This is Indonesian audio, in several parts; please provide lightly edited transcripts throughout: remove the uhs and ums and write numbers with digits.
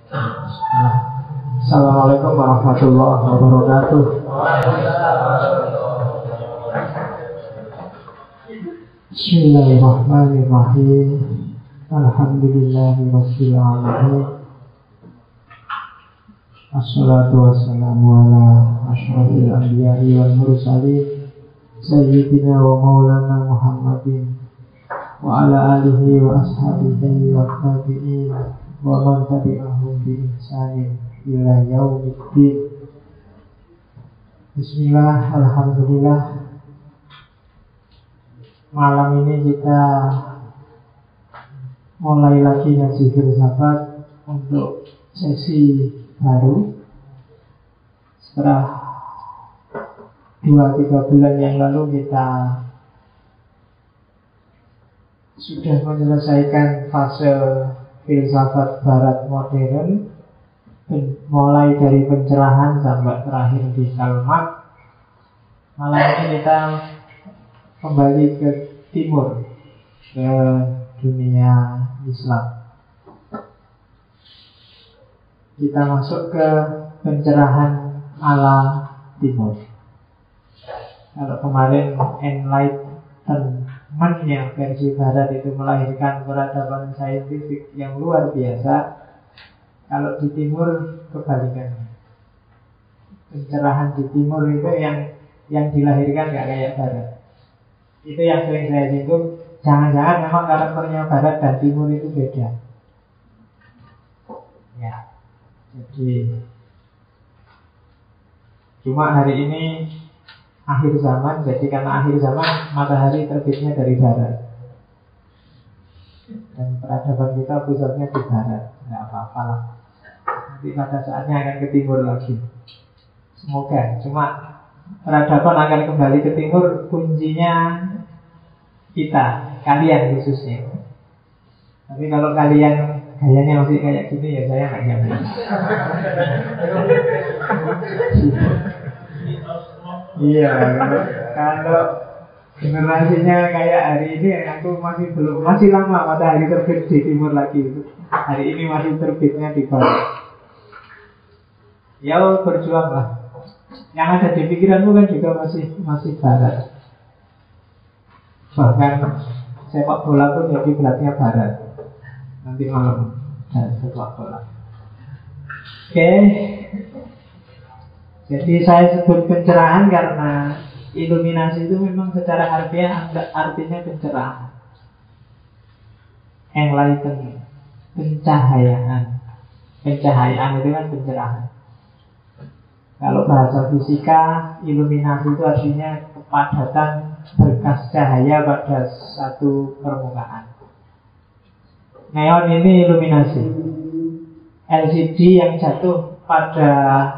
Assalamualaikum warahmatullahi wabarakatuh. Bismillahirrahmanirrahim. Alhamdulillahirabbil alamin. Assalatu wassalamu ala asyrafil anbiya'i wal mursalin sayyidina wa maulana Muhammadin wa ala alihi wa ashabihi wa tabi'in wa man tabi'ahum bi ihsanin ila yaumiddin. Bismillah, alhamdulillah. Malam ini kita mulai lagi ngaji filsafat untuk sesi baru. Setelah 2-3 bulan yang lalu kita sudah menyelesaikan fase filsafat barat modern, mulai dari pencerahan sampai terakhir di Karl Marx. Malam ini kita kembali ke timur, ke dunia Islam. Kita masuk ke pencerahan ala timur. Kalau kemarin Enlightenment yang versi barat itu melahirkan peradaban saintifik yang luar biasa, kalau di timur kebalikannya. Pencerahan di timur itu yang dilahirkan gak kayak barat. Itu yang sering saya singgung. Jangan-jangan memang karakternya barat dan timur itu beda. Ya. Jadi cuma hari ini akhir zaman. Jadi karena akhir zaman matahari terbitnya dari barat, dan peradaban kita pusatnya di barat. Tidak apa-apa lah, nanti pada saatnya akan ke timur lagi. Semoga. Cuma peradaban akan kembali ke timur. Kuncinya kita, kalian khususnya. Tapi kalau kalian gayanya masih kayak gini, ya saya nggak jamin. Iya, kalau generasinya kayak hari ini, aku masih lama matahari terbit di timur lagi. Hari ini masih terbitnya di barat. Ya berjuanglah. Yang ada di pikiranmu kan juga masih barat. Bahkan sepak bola pun jadi belatnya barat. Nanti malam dan sepak bola. Oke. Jadi saya sebut pencerahan karena iluminasi itu memang secara harfiah artinya pencerahan. Enlightenment, pencahayaan. Pencahayaan itu kan pencerahan. Kalau bahasa fisika, iluminasi itu artinya kepadatan berkas cahaya pada satu permukaan. Neon ini iluminasi. LCD yang jatuh pada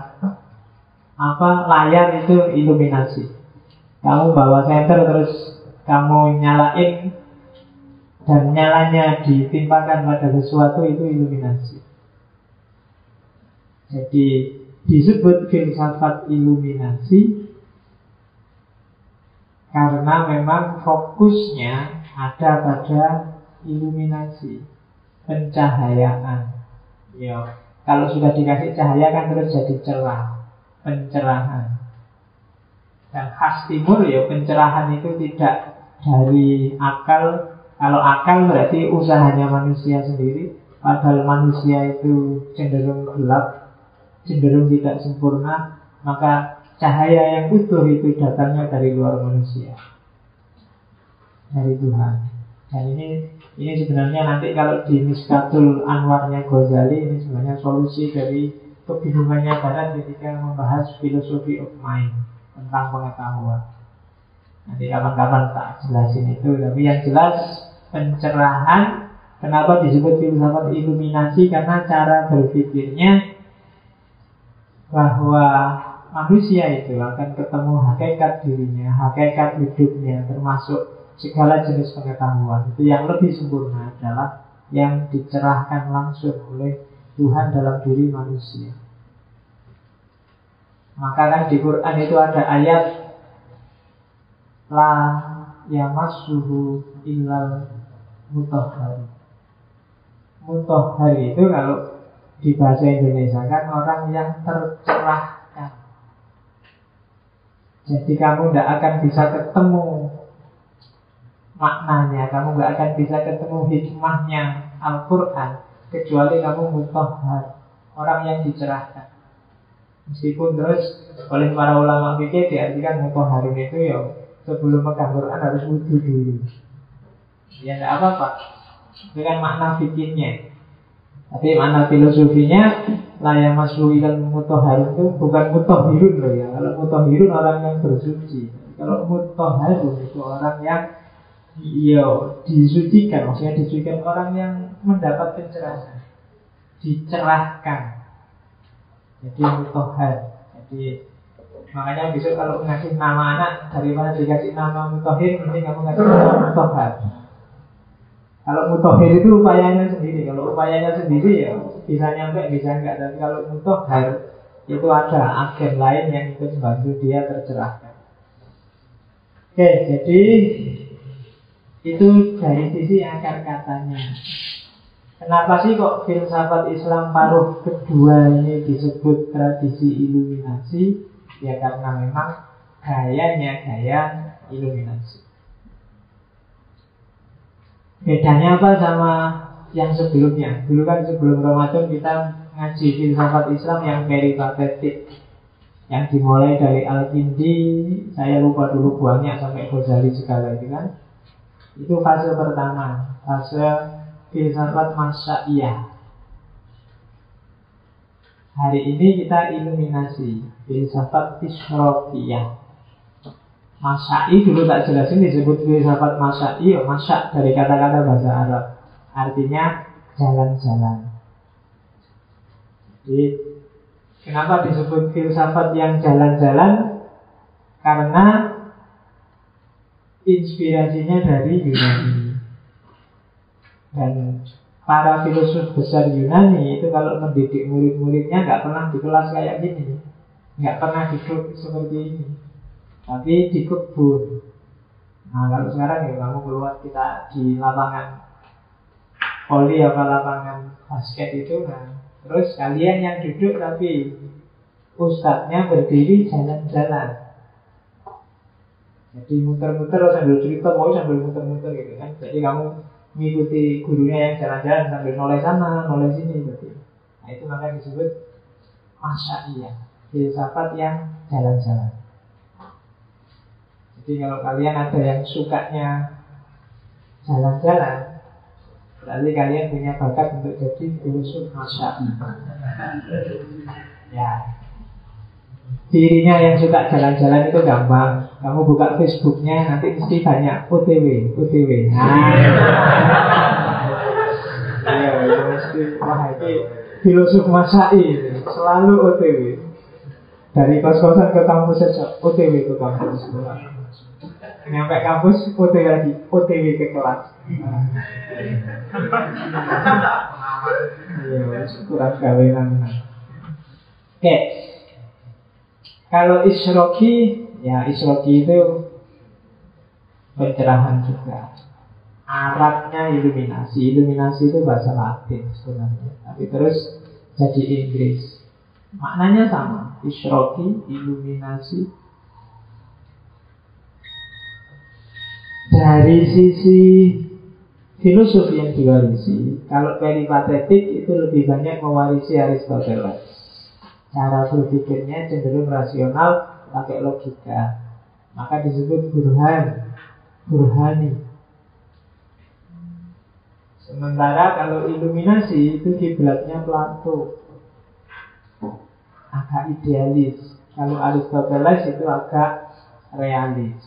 layar itu iluminasi. Kamu bawa senter terus kamu nyalain dan nyalanya ditimpakan pada sesuatu, itu iluminasi. Jadi disebut filsafat iluminasi karena memang fokusnya ada pada iluminasi, pencahayaan. Ya, kalau sudah dikasih cahaya kan terus jadi cerah, pencerahan. Dan khas timur ya, pencerahan itu tidak dari akal. Kalau akal berarti usahanya manusia sendiri, padahal manusia itu cenderung gelap, cenderung tidak sempurna. Maka cahaya yang utuh itu datangnya dari luar manusia, dari Tuhan. Dan ini sebenarnya nanti kalau di Miskatul Anwarnya Ghazali, ini sebenarnya solusi dari kebingungannya barat ketika membahas filosofi of mind, tentang pengetahuan. Nanti kapan-kapan tak jelasin itu. Tapi yang jelas pencerahan, kenapa disebut filsafat iluminasi? Karena cara berpikirnya bahwa manusia itu akan ketemu hakikat dirinya, hakikat hidupnya, termasuk segala jenis pengetahuan. Itu yang lebih sempurna adalah yang dicerahkan langsung oleh Tuhan dalam diri manusia. Maka kan di Quran itu ada ayat la yamassuhu illal mutahhari. Mutahhari itu kalau di bahasa Indonesia kan orang yang tercerahkan. Jadi kamu tidak akan bisa ketemu maknanya, kamu nggak akan bisa ketemu hikmahnya Al-Quran kecuali kamu mutahhar, orang yang dicerahkan. Meskipun terus oleh para ulama fikih diartikan mutahharun itu ya sebelum pegang Quran harus wudu dulu. Ya tidak apa-apa, itu kan makna fikihnya. Tapi makna filosofinya la maslu ilal mutahharun itu bukan mutahhirun loh ya. Kalau mutahhirun orang yang bersuci. Kalau mutahharun itu orang yang disucikan, maksudnya disucikan orang yang mendapat pencerahan, dicerahkan. Jadi mutahhar. Jadi makanya besok kalau ngasih nama anak daripada dikasih nama mutahhir, mending kamu ngasih nama mutahhar. Kalau mutahhir itu upayanya sendiri. Kalau upayanya sendiri ya bisa nyampe, bisa enggak. Tapi kalau mutahhar itu ada agen lain yang ikut membantu dia tercerahkan. Oke, jadi itu dari sisi akar katanya. Kenapa sih kok filsafat Islam paruh kedua ini disebut tradisi iluminasi? Ya karena memang gayanya gaya iluminasi. Bedanya apa sama yang sebelumnya? Dulu kan sebelum Ramadan kita ngaji filsafat Islam yang peripatetik, yang dimulai dari Al-Kindi, saya lupa dulu buahnya sampai Ghazali segala itu kan. Itu fase pertama, fase filsafat masya'iyah. Hari ini kita iluminasi, filsafat isyraqiyah. Masya'i dulu tak jelasin disebut filsafat masya'i. Masya' dari kata-kata bahasa Arab, artinya jalan-jalan. Jadi kenapa disebut filsafat yang jalan-jalan? Karena inspirasinya dari Yunani. Dan para filosof besar Yunani itu kalau mendidik murid-muridnya nggak pernah di kelas kayak gini, nggak pernah duduk seperti ini, tapi di kebun. Nah kalau sekarang ya kamu keluar kita di lapangan voli apa lapangan basket itu, nah terus kalian yang duduk tapi ustadznya berdiri jalan-jalan. Jadi muter-muter sambil cerita, mau sambil muter-muter gitu kan. Jadi kamu mengikuti gurunya yang jalan-jalan sambil noleh sana, noleh sini berarti. Nah itu makanya disebut masya'iyah, filsafat yang jalan-jalan. Jadi kalau kalian ada yang sukanya jalan-jalan, berarti kalian punya bakat untuk jadi filosof masya'iyah. Ya. Cirinya yang suka jalan-jalan itu gampang. Kamu buka Facebooknya nanti mesti banyak OTW. Nah, iya, itu mesti wah itu filosof masyai selalu OTW. Dari kos-kosan ke kampus saja OTW ke kampus. Nyampe kampus OTW lagi, OTW ke kelas. Iya, kurang gawean. Oke. Kalau isyraqi, ya isyraqi itu pencerahan juga. Arabnya iluminasi. Iluminasi itu bahasa Latin sebenarnya, tapi terus jadi Inggris. Maknanya sama, isyraqi, iluminasi. Dari sisi filosofi yang diwarisi, kalau peripatetik itu lebih banyak mewarisi Aristoteles. Cara berpikirnya cenderung rasional, pakai logika. Maka disebut burhani. Sementara kalau iluminasi itu kiblatnya Plato, agak idealis. Kalau Aristoteles itu agak realis.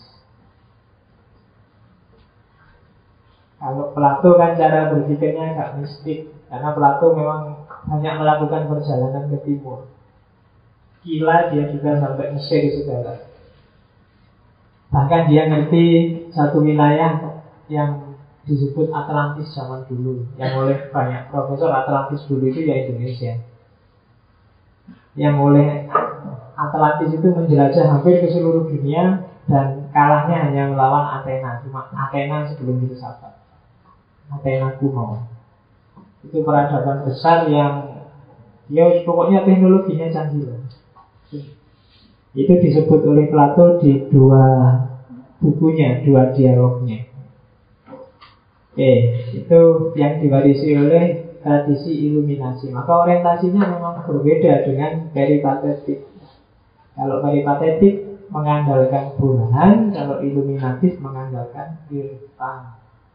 Kalau Plato kan cara berpikirnya agak mistik, karena Plato memang banyak melakukan perjalanan ke timur. Gila dia juga sampai Mesir segala. Bahkan dia ngerti satu wilayah yang disebut Atlantis zaman dulu, yang oleh banyak profesor Atlantis dulu itu ya Indonesia. Yang oleh Atlantis itu menjelajah hampir ke seluruh dunia dan kalahnya hanya melawan Athena. Cuma Athena sebelum filsafat, Athena kuno. Itu peradaban besar yang Ya pokoknya teknologinya canggih lah. Itu disebut oleh Plato di dua bukunya, dua dialognya. Oke, itu yang diwarisi oleh tradisi iluminasi. Maka orientasinya memang berbeda dengan peripatetik. Kalau peripatetik mengandalkan burhan, kalau iluminatif mengandalkan irfan.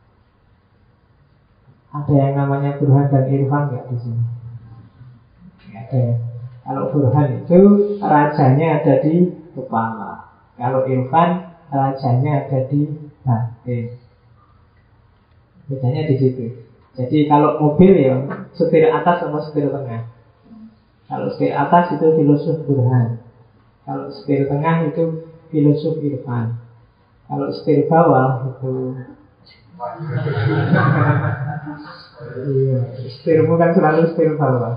Ada yang namanya burhan dan irfan nggak di sini? Nggak ada. Kalau burhan itu rajanya ada di kepala. Kalau irfan rajanya ada di batin. Bedanya di situ. Jadi kalau mobil ya setir atas sama setir tengah. Kalau setir atas itu filosof burhan. Kalau setir tengah itu filosof irfan. Kalau setir bawah itu iya, setir bukan selalu setir bawah.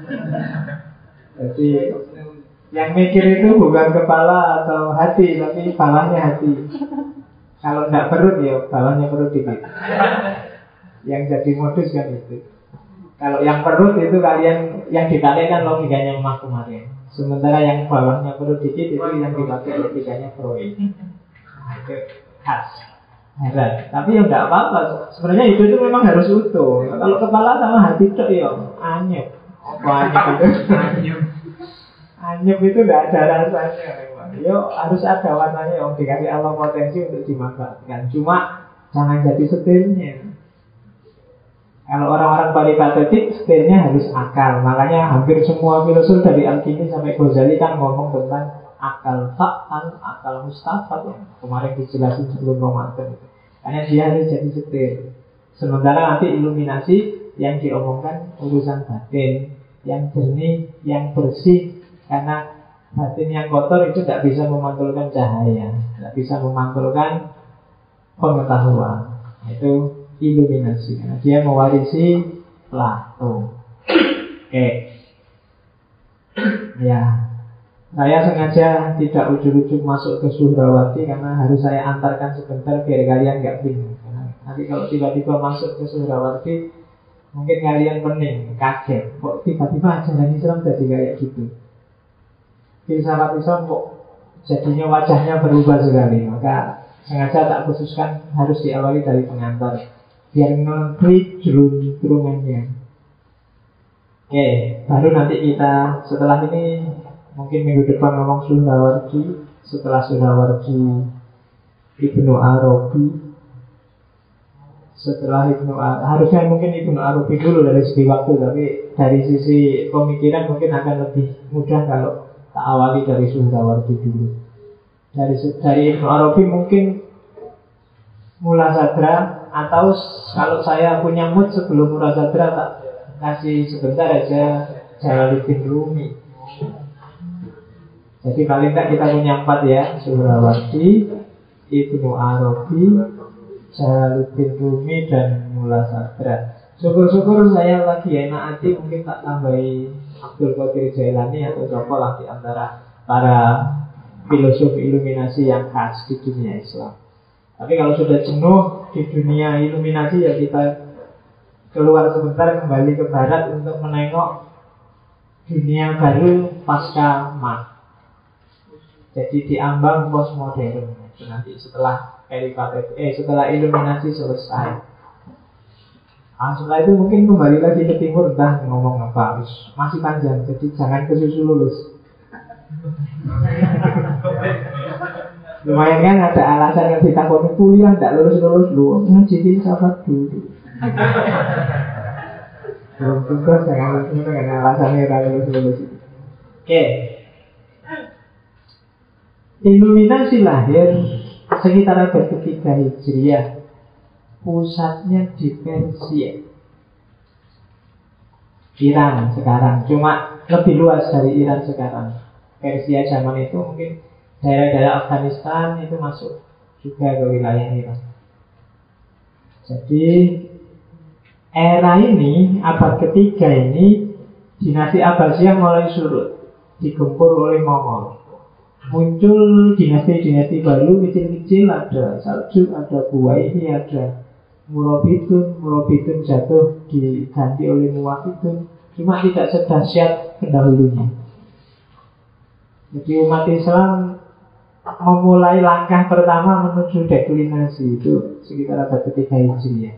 Jadi yang mikir itu bukan kepala atau hati, tapi bawahnya hati. Kalau tidak perut ya bawahnya perut dikit. Yang jadi modus kan itu. Kalau yang perut itu kalian yang ditarik kan logikanya emak kemarin. Sementara yang bawahnya perut dikit itu yang dipakai logikanya Freud. Nah, itu khas. Heran. Tapi ya tidak apa-apa. Sebenarnya hidup itu memang harus utuh. Kalau kepala sama hati itu ya anyep. Apa anyep itu? Anyep itu tidak ada rasanya memang. Yo harus ada warnanya. Om dikasih Allah potensi untuk dimanfaatkan. Cuma jangan jadi setirnya. Kalau orang-orang peripatetik, setirnya harus akal. Makanya hampir semua filosof dari Al-Kindi sampai Ghazali kan ngomong tentang akal fa'al, akal mustafad yang kemarin dijelasin sebelum Ramadan itu. Karena dia harus jadi setir. Sementara nanti iluminasi yang diomongkan urusan batin, yang jernih, yang bersih. Karena batin yang kotor itu tidak bisa memantulkan cahaya, tidak bisa memantulkan pengetahuan. Itu iluminasi. Karena dia mewarisi Plato. Oke. Ya. Saya sengaja tidak ujuk-ujuk masuk ke Suhrawati karena harus saya antarkan sebentar biar kalian nggak bingung. Nanti kalau tiba-tiba masuk ke Suhrawati, mungkin kalian pening, kaget. Kok tiba-tiba ajaran Islam jadi kayak gitu? Filsafat Islam kok jadinya wajahnya berubah sekali. Maka sengaja tak khususkan harus diawali dari pengantar biar ngerti jerun-jerungannya. Oke, baru nanti kita setelah ini mungkin minggu depan ngomong Suhrawardi. Setelah Suhrawardi Ibnu Arabi. Setelah harusnya mungkin Ibnu Arabi dulu dari segi waktu. Tapi dari sisi pemikiran mungkin akan lebih mudah kalau tak awali dari Suhrawardi dulu. Dari Ibnu Arabi mungkin Mula Sadra. Atau kalau saya punya mood sebelum Mula Sadra tak kasih sebentar aja Jalaluddin Rumi. Jadi paling tak kita punya 4 ya, Suhrawardi, Ibnu Arabi, Jalaluddin Rumi, dan Mula Sadra. Syukur-syukur saya lagi enak hati, mungkin tak tambahi Abdul Qadir Jailani atau siapa lah di antara para filosof iluminasi yang khas di dunia Islam. Tapi kalau sudah jenuh di dunia iluminasi ya kita keluar sebentar kembali ke barat untuk menengok dunia baru pasca Marx. Jadi diambang postmodern. Nanti setelah setelah iluminasi selesai. Setelah itu mungkin kembali lagi ke timur, entah ngomong apa, masih panjang. Jadi jangan kesusu lulus. Lumayan kan ada alasan yang ditakoni kuliah tidak lulus-lulus lu ngaji sahabat dulu. Belum tugas jangan lulus dengan alasannya tidak lulus-lulus. Oke. Iluminasi lahir sekitar abad ketiga Hijriah. Pusatnya di Persia, Iran sekarang. Cuma lebih luas dari Iran sekarang. Persia zaman itu mungkin daerah-daerah Afghanistan itu masuk juga ke wilayah Iran. Jadi era ini, abad ketiga ini, dinasti Abbasiyah mulai surut, digempur oleh Mongol. Muncul dinasti-dinasti baru kecil-kecil, ada Saljuk, ada Buwaini, ada Murabitun jatuh diganti oleh Muwahhidun. cuma tidak sedahsyat pendahulunya. Jadi umat Islam memulai langkah pertama menuju deklinasi itu sekitar abad ketiga Hijriah.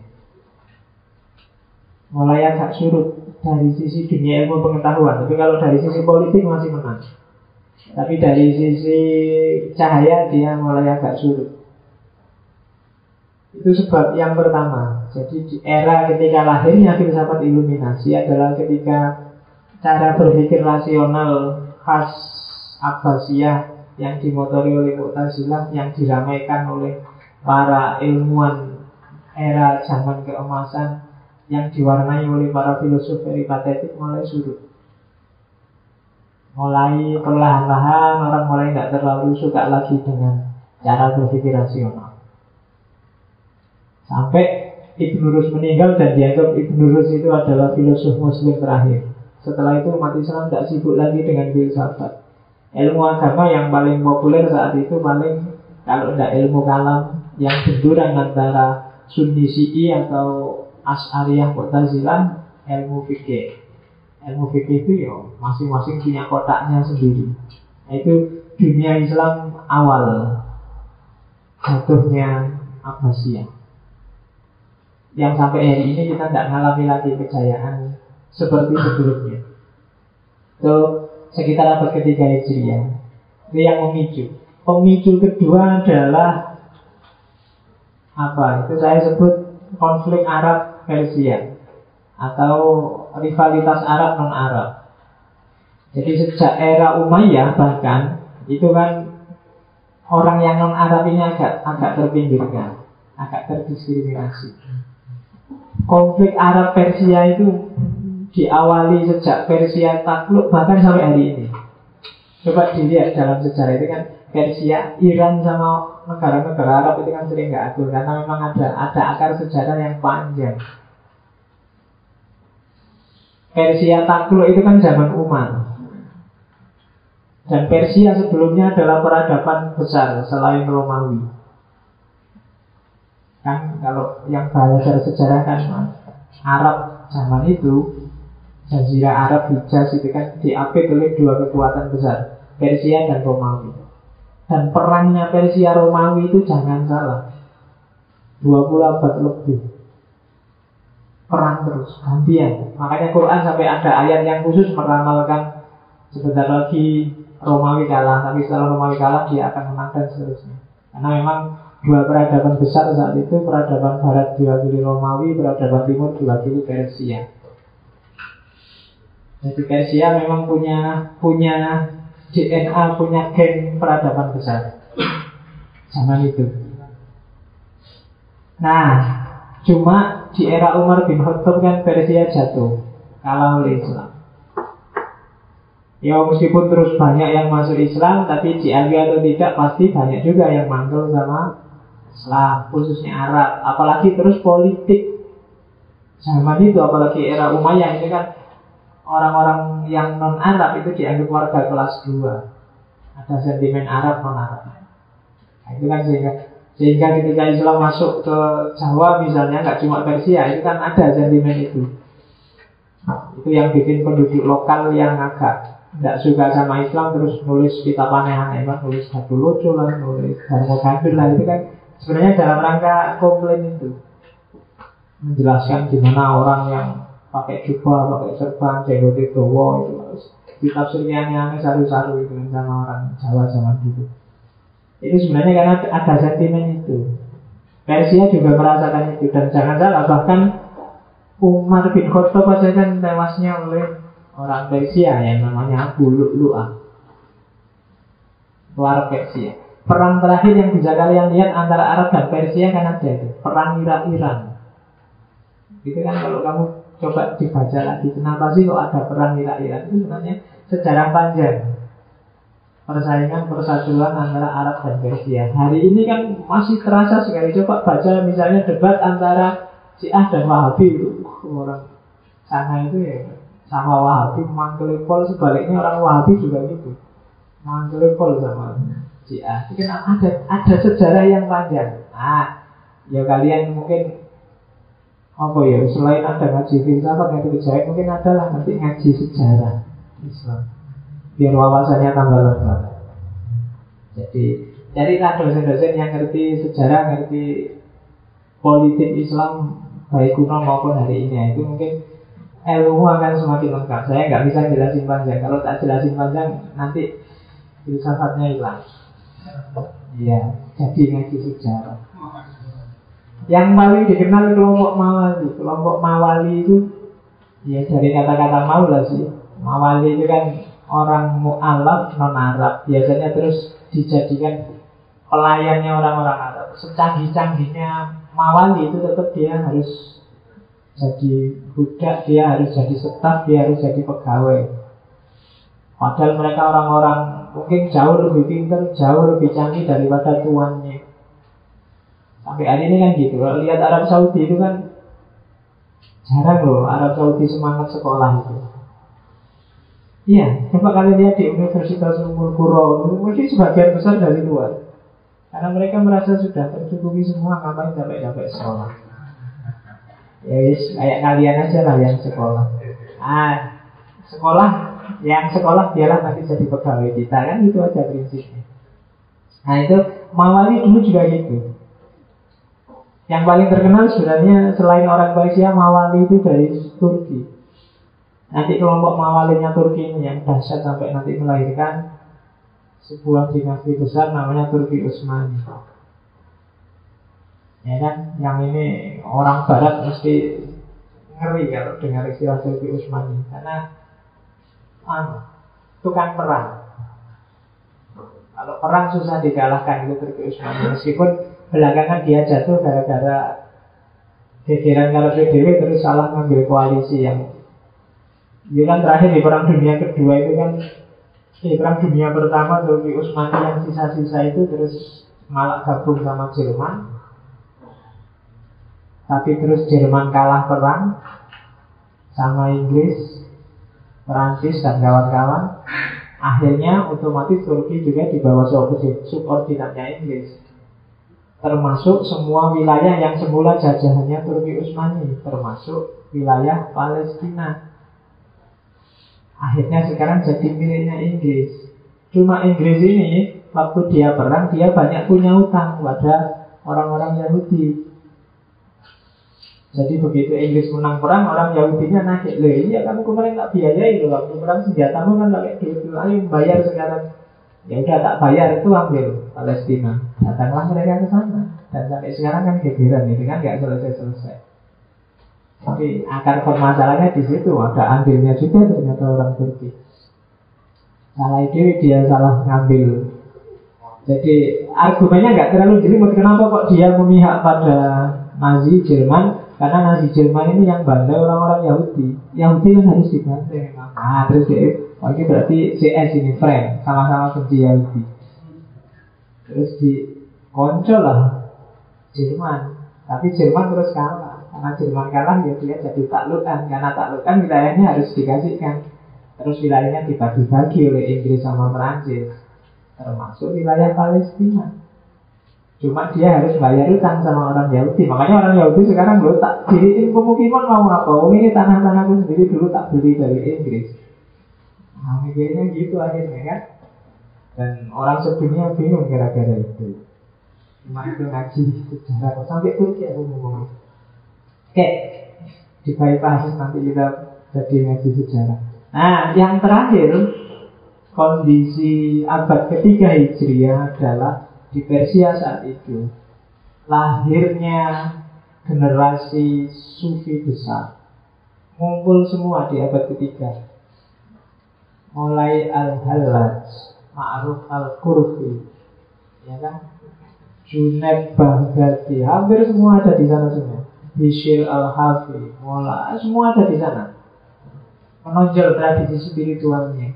Mulai agak surut dari sisi dunia ilmu pengetahuan, tapi kalau dari sisi politik masih menang. Tapi dari sisi cahaya dia mulai agak surut. Itu sebab yang pertama. Jadi di era ketika lahirnya filsafat iluminasi adalah ketika cara berpikir rasional khas Abbasiyah yang dimotori oleh Mu'tazilah, yang diramaikan oleh para ilmuwan era zaman keemasan, yang diwarnai oleh para filosof peripatetik mulai surut. Mulai perlahan-lahan orang mulai tidak terlalu suka lagi dengan cara berpikir rasional. Sampai Ibnu Rus meninggal dan dianggap Ibnu Rus itu adalah filosof muslim terakhir. Setelah itu umat Islam tidak sibuk lagi dengan filsafat. Ilmu agama yang paling populer saat itu paling, kalau tidak ilmu kalam yang benturan antara Sunni Syi'i atau Asy'ariyah Mu'tazilah, ilmu fikih. Ilmu fikih itu ya masing-masing punya kotaknya sendiri. Nah, itu dunia Islam awal jatuhnya Abbasiyah. Yang sampai hari ini kita tidak mengalami lagi kejayaan seperti sebelumnya. Itu sekitar abad ketiga Hijriah. Itu yang memicu. Pemicu kedua adalah apa? Itu saya sebut konflik Arab Persia atau rivalitas Arab non Arab. Jadi sejak era Umayyah bahkan itu kan orang yang non Arab ini agak terpinggirkan, agak terdiskriminasi. Konflik Arab Persia itu diawali sejak Persia takluk bahkan sampai hari ini. Coba dilihat dalam sejarah itu kan Persia, Iran sama negara-negara Arab itu kan sering nggak akur karena memang ada akar sejarah yang panjang. Persia takluk itu kan zaman Umar. Dan Persia sebelumnya adalah peradaban besar selain Romawi. Kan kalau yang belajar sejarah kan Arab zaman itu, Jazirah Arab Hijaz itu kan diapit oleh dua kekuatan besar, Persia dan Romawi. Dan perangnya Persia Romawi itu jangan salah, 20 abad lebih. Perang terus, gantian. Makanya Quran sampai ada ayat yang khusus meramalkan sebentar lagi Romawi kalah, tapi setelah Romawi kalah dia akan menang dan seterusnya. Karena memang dua peradaban besar saat itu, peradaban barat diwakili Romawi, peradaban timur diwakili Persia. Jadi Persia memang punya DNA, punya gen peradaban besar zaman itu. Nah, cuma di era Umar bin Khattab kan Persia jatuh, kalah oleh Islam. Ya meskipun terus banyak yang masuk Islam, tapi diakui atau tidak pasti banyak juga yang mantul sama Islam, khususnya Arab. Apalagi terus politik zaman itu, apalagi era Umayyah ini kan orang-orang yang non-Arab itu dianggap warga kelas 2. Ada sentimen Arab non-Arab. Nah, itu kan sehingga ketika Islam masuk ke Jawa misalnya, nggak cuma Persia, itu kan ada sentimen itu. Itu yang bikin penduduk lokal yang agak tidak suka sama Islam terus nulis kitab aneh-aneh, nulis Batu Lucu lah, nulis Darmo Gandul lah. Itu kan sebenarnya dalam rangka komplain itu, menjelaskan gimana orang yang pakai jubah, pakai serban, jenggot itu ditafsirnya aneh-aneh, saru-saru itu sama orang Jawa zaman dulu. Itu sebenarnya karena ada sentimen itu. Persia juga merasakan itu. Dan jangan salah, bahkan Umar bin Khattab aja kan tewasnya oleh orang Persia yang namanya Abu Lu'lu'ah, luar Persia. Perang terakhir yang bisa kalian lihat antara Arab dan Persia kan ada itu, perang Irak-Iran. Itu kan kalau kamu coba dibaca lagi, kenapa sih kok ada perang Irak-Iran, itu sebenarnya sejarah panjang persaingan persatuan antara Arab dan Persia. Hari ini kan masih terasa sekali. Coba baca misalnya debat antara Syiah dan Wahabi itu, orang sana itu ya sama Wahabi manggil pol, sebaliknya orang Wahabi juga gitu manggil pol sama Syiah. Itu kan ada sejarah yang panjang. Ya kalian mungkin apa ya, selain ada ngaji filsafat, ngaji kejawen, mungkin adalah nanti ngaji sejarah Islam biar wawasannya tambah lengkap. Jadi carilah dosen-dosen yang ngerti sejarah, ngerti politik Islam baik kuno maupun hari ini. Itu mungkin ilmu akan semakin lengkap. Saya nggak bisa jelasin panjang. Kalau tak jelasin panjang nanti filsafatnya hilang. Iya, jadi ngaji sejarah. Yang paling dikenal kelompok Mawali. Kelompok Mawali itu ya dari kata-kata maula sih. Mawali itu kan orang mu'alaf non-Arab. Biasanya terus dijadikan pelayannya orang-orang Arab. Secanggih-canggihnya Mawali itu tetap dia harus jadi budak, dia harus jadi staf, dia harus jadi pegawai. Padahal mereka orang-orang mungkin jauh lebih pintar, jauh lebih canggih daripada tuannya. Sampai hari ini kan gitu. Kalau lihat Arab Saudi itu kan jarang loh Arab Saudi semangat sekolah itu. Iya, coba kalian lihat di Universitas Ummul Qura, mungkin sebagian besar dari luar. Karena mereka merasa sudah tercukupi semua, ngapain sampai sekolah. Ya kayak kalian aja lah yang sekolah. Sekolah, yang sekolah biarlah nanti jadi pegawai kita, kan itu aja prinsipnya. Nah itu Mawali dulu juga gitu. Yang paling terkenal sebenarnya selain orang Persia, Mawali itu dari Turki. Nanti kelompok Mawalinya Turki ini yang dahsyat sampai nanti melahirkan sebuah dinasti besar namanya Turki Utsmani. Ya kan, yang ini orang Barat mesti ngeri kalau dengar istilah Turki Utsmani, karena tukang perang. Kalau perang susah dikalahkan itu Turki Utsmani. Meskipun belakangan dia jatuh gara-gara gegeran karo PBB terus salah ngambil koalisi yang dia kan terakhir di perang dunia kedua itu kan di perang dunia pertama Turki Utsmani yang sisa-sisa itu terus malah gabung sama Jerman. Tapi terus Jerman kalah perang sama Inggris, Perancis dan kawan-kawan. Akhirnya otomatis Turki juga di bawah subordinatnya Inggris. Termasuk semua wilayah yang semula jajahannya Turki Utsmani, termasuk wilayah Palestina. Akhirnya sekarang jadi miliknya Inggris. Cuma Inggris ini waktu dia perang, dia banyak punya utang pada orang-orang Yahudi. Jadi begitu Inggris menang perang, orang Yahudinya nagih, "Loh iya kamu kemarin tak biayai loh, waktu perang senjatamu kan pakai duit, ayo bayar sekarang." Ya udah tak bayar, itu ambil Palestina. Datanglah mereka ke sana. Dan sampai sekarang kan gegeran itu kan gak selesai-selesai. Tapi akar permasalahannya di situ, ada andilnya juga ternyata orang Turki. Salah ide dia salah ngambil. Jadi argumennya nggak terlalu jelimet. Kenapa kok dia memihak pada Nazi Jerman? Karena Nazi Jerman ini yang bandai orang-orang Yahudi. Yahudi kan harus dibantai. Terus dia, ini berarti CS ini friend, sama-sama benci Yahudi. Terus dikoncol lah Jerman. Tapi Jerman terus kalah. Karena Jerman kalah ya dia jadi taklukan. Karena taklukan wilayahnya harus dikasihkan. Terus wilayahnya dibagi-bagi oleh Inggris sama Perancis, termasuk wilayah Palestina. Cuma dia harus bayar utang sama orang Yahudi. Makanya orang Yahudi sekarang lo tak diriin pemukiman mau apa? Oh ini tanah-tanahku sendiri dulu tak beli dari Inggris. Nah mikirnya gitu akhirnya kan. Dan orang sedunia bingung gara-gara itu. Cuma itu ngaji sejarah sampai Turki aku ngomong. Oke, di bypass nanti kita jadi ngaji sejarah. Nah, yang terakhir kondisi abad ketiga Hijriah adalah di Persia saat itu lahirnya generasi sufi besar, ngumpul semua di abad ketiga. Mulai Al-Hallaj, Ma'ruf Al-Qurfi, ya kan, Junaid Baghdadi, hampir semua ada di sana semua. Bishr Al-Hafi, Mola, semua ada di sana. Menonjol tradisi spiritualnya.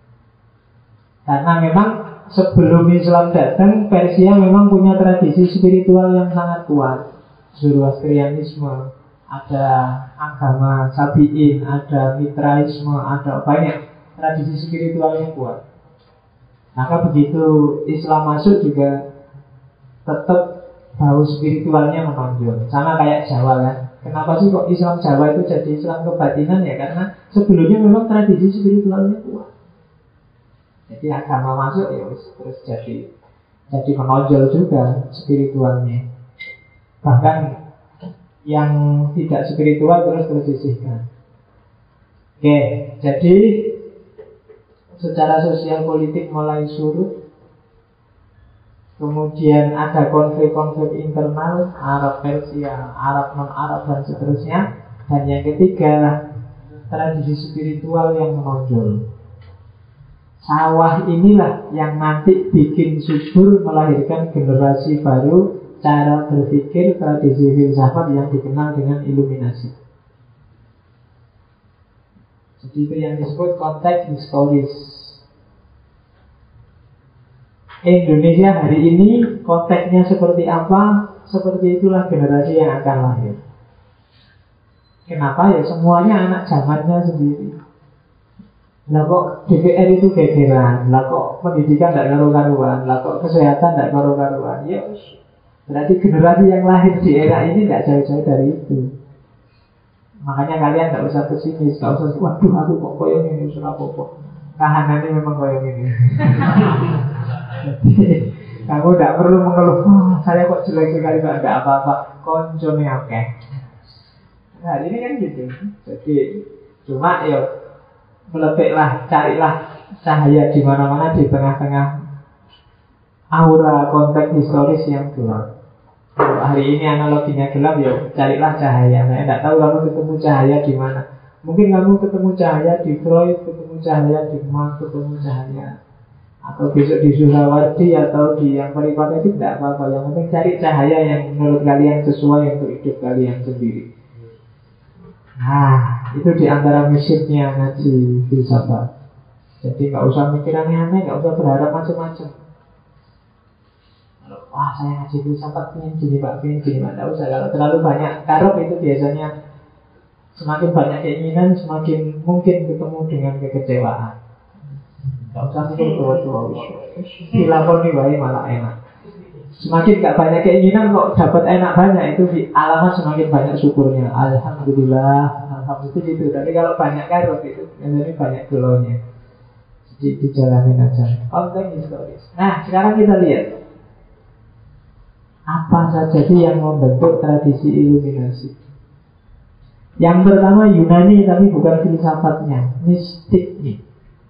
Karena memang sebelum Islam datang, Persia memang punya tradisi spiritual yang sangat kuat. Zoroastrianisme, ada agama Sabi'in, ada Mitraisme, ada banyak tradisi spiritual yang kuat. Maka begitu Islam masuk juga tetap bau spiritualnya menonjol. Sama kayak Jawa kan. Kenapa sih kok Islam Jawa itu jadi Islam kebatinan? Ya karena sebelumnya memang tradisi spiritualnya kuat. Jadi agama masuk ya terus jadi menonjol juga spiritualnya. Bahkan yang tidak spiritual terus tersisihkan. Oke, jadi secara sosial politik mulai surut. Kemudian ada konflik-konflik internal Arab Persia, Arab non-Arab dan seterusnya. Dan yang ketiga, tradisi spiritual yang menonjol. Sawah inilah yang nanti bikin subur, melahirkan generasi baru, cara berpikir, tradisi filsafat yang dikenal dengan iluminasi. Jadi itu yang disebut konteks historis. Indonesia hari ini konteksnya seperti apa, seperti itulah generasi yang akan lahir. Kenapa? Ya semuanya anak zamannya sendiri. Lah kok DPR itu gegeran, lah kok pendidikan tidak karu-karuan, lah kok kesehatan tidak karu-karuan. Ya berarti generasi yang lahir di era ini tidak jauh-jauh dari itu. Makanya kalian tidak usah pesimis, tidak usah waduh aku kok koyong ini surah popo. Kahanannya memang koyong ini. Jadi kamu tidak perlu mengeluh, saya kok jelek sekali, tidak apa-apa, koncone oke. Nah ini kan gitu. Jadi cuma ya melepeklah, carilah cahaya di mana-mana di tengah-tengah aura konteks historis yang gelap. Kalau hari ini analoginya gelap, ya carilah cahaya. Saya tidak tahu kamu ketemu cahaya di mana. Mungkin kamu ketemu cahaya di Freud, ketemu cahaya di Marx, ketemu cahaya atau besok di Surawardi atau di yang peripat itu tidak apa-apa. Yang penting cari cahaya yang menurut kalian sesuai untuk hidup kalian sendiri. Nah, itu di antara misinya ngaji filsafat. Jadi nggak usah mikir aneh-aneh, nggak usah berharap macam-macam. Wah, saya ngaji filsafat pengen gini pak, pengen gini pak. Nggak usah. Kalau terlalu banyak karep itu biasanya semakin banyak keinginan, semakin mungkin ketemu dengan kekecewaan. Gak usah mikir tua-tua. Dilakoni wae malah enak. Semakin gak banyak keinginan kok dapat enak banyak, itu alamat semakin banyak syukurnya. Alhamdulillah, alhamdulillah gitu. Tapi kalau banyak karut itu biasanya banyak gelonya. Jadi dijalanin aja. Konteks historis. Nah, sekarang kita lihat apa saja sih yang membentuk tradisi iluminasi. Yang pertama Yunani, tapi bukan filsafatnya, mistiknya.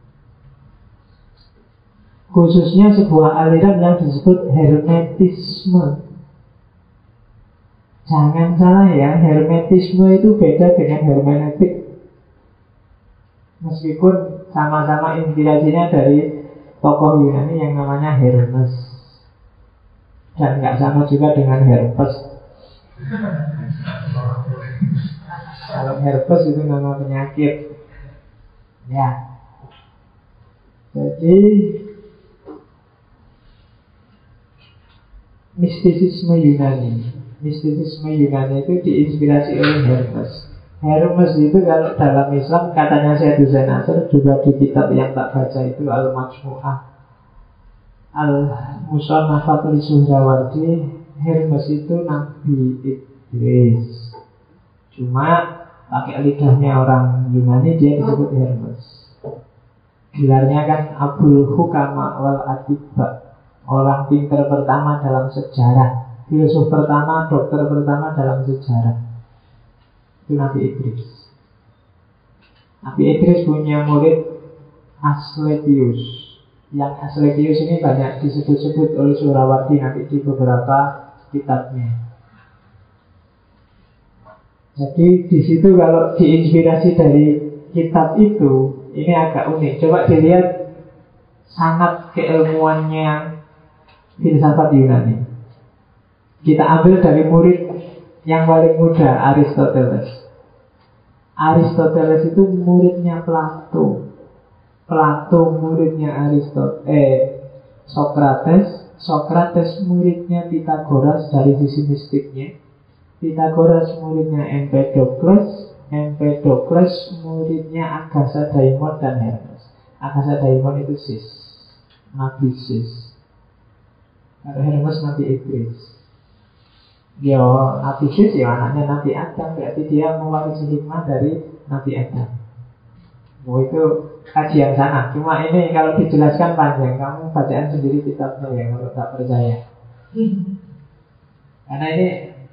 Khususnya sebuah aliran yang disebut Hermetisme. Jangan salah ya, Hermetisme itu beda dengan hermeneutik. Meskipun sama-sama inspirasinya dari tokoh Yunani yang namanya Hermes. Dan nggak sama juga dengan Herpes. Kalau Herpes itu nama penyakit. Ya. Jadi mistisisme Yunani. Mistisisme Yunani itu diinspirasi oleh Hermes. Hermes itu kalau dalam Islam katanya Syed Hussein Nasr juga di kitab yang tak baca itu Al-Majmu'ah Al-Musannafat li Suhrawardi. Hermes itu Nabi Idris. Cuma pakai lidahnya orang Yunani dia disebut Hermes. Gelarnya kan Abul Hukama wal Atibba. Orang pintar pertama dalam sejarah, filosof pertama, dokter pertama dalam sejarah. Itu Nabi Idris. Nabi Idris punya murid Asclepius. Yang Asclepius ini banyak disebut-sebut oleh Surawardi nanti di beberapa kitabnya. Jadi di situ kalau diinspirasi dari kitab itu, ini agak unik. Coba dilihat sangat keilmuannya filsafat Yunani. Kita ambil dari murid yang paling muda, Aristoteles. Aristoteles itu muridnya Plato. Plato muridnya Socrates. Socrates muridnya Pythagoras dari sisi mistiknya. Pythagoras muridnya Empedocles. Empedocles muridnya Agatha Daimon dan Hermes. Agatha Daimon itu Sis, Nabi Sis. Ada Hermes Nabi Idris. Ya, Nabi Sis ya anaknya Nabi Adam, berarti dia mewarisi hikmah dari Nabi Adam. Oh, itu kajian sana. Cuma ini kalau dijelaskan panjang, kamu bacaan sendiri kitabnya ya kalau tak percaya. Karena ini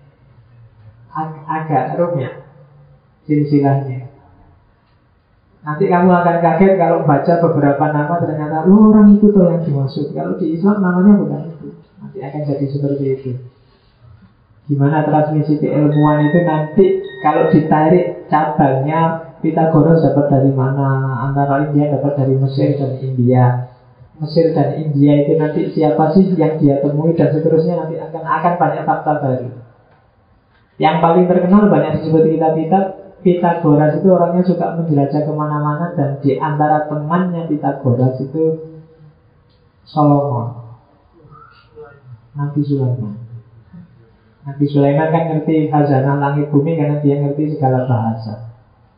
agak rumit silsilahnya. Nanti kamu akan kaget kalau baca beberapa nama ternyata orang itu tuh yang dimaksud. Kalau di Islam namanya bukan itu. Nanti akan jadi seperti itu. Gimana transmisi keilmuan itu nanti kalau ditarik cabangnya Pitagoras dapat dari mana, antara India dapat dari Mesir dan India. Mesir dan India itu nanti siapa sih yang dia temui dan seterusnya, nanti akan banyak fakta baru. Yang paling terkenal banyak disebut kitab-kitab. Pitagoras itu orangnya suka menjelajah kemana-mana, dan di antara temannya Pitagoras itu Solomon, Nabi Sulaiman. Nabi Sulaiman kan ngerti khazanah langit bumi karena dia ngerti segala bahasa.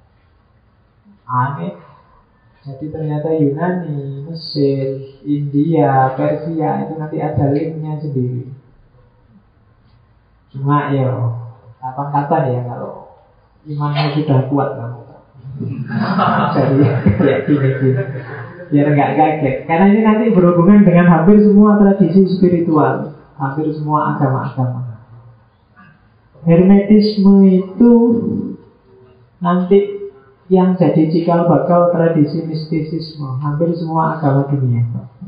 Aneh. Jadi ternyata Yunani, Mesir, India, Persia itu nanti ada linknya sendiri. Cuma ya kapan-kapan ya kalau imannya sudah kuat kamu. Jadi ya gini-gini biar nggak kaget. Karena ini nanti berhubungan dengan hampir semua tradisi spiritual, hampir semua agama-agama. Hermetisme itu nanti yang jadi cikal bakal tradisi mistisisme hampir semua agama dunia.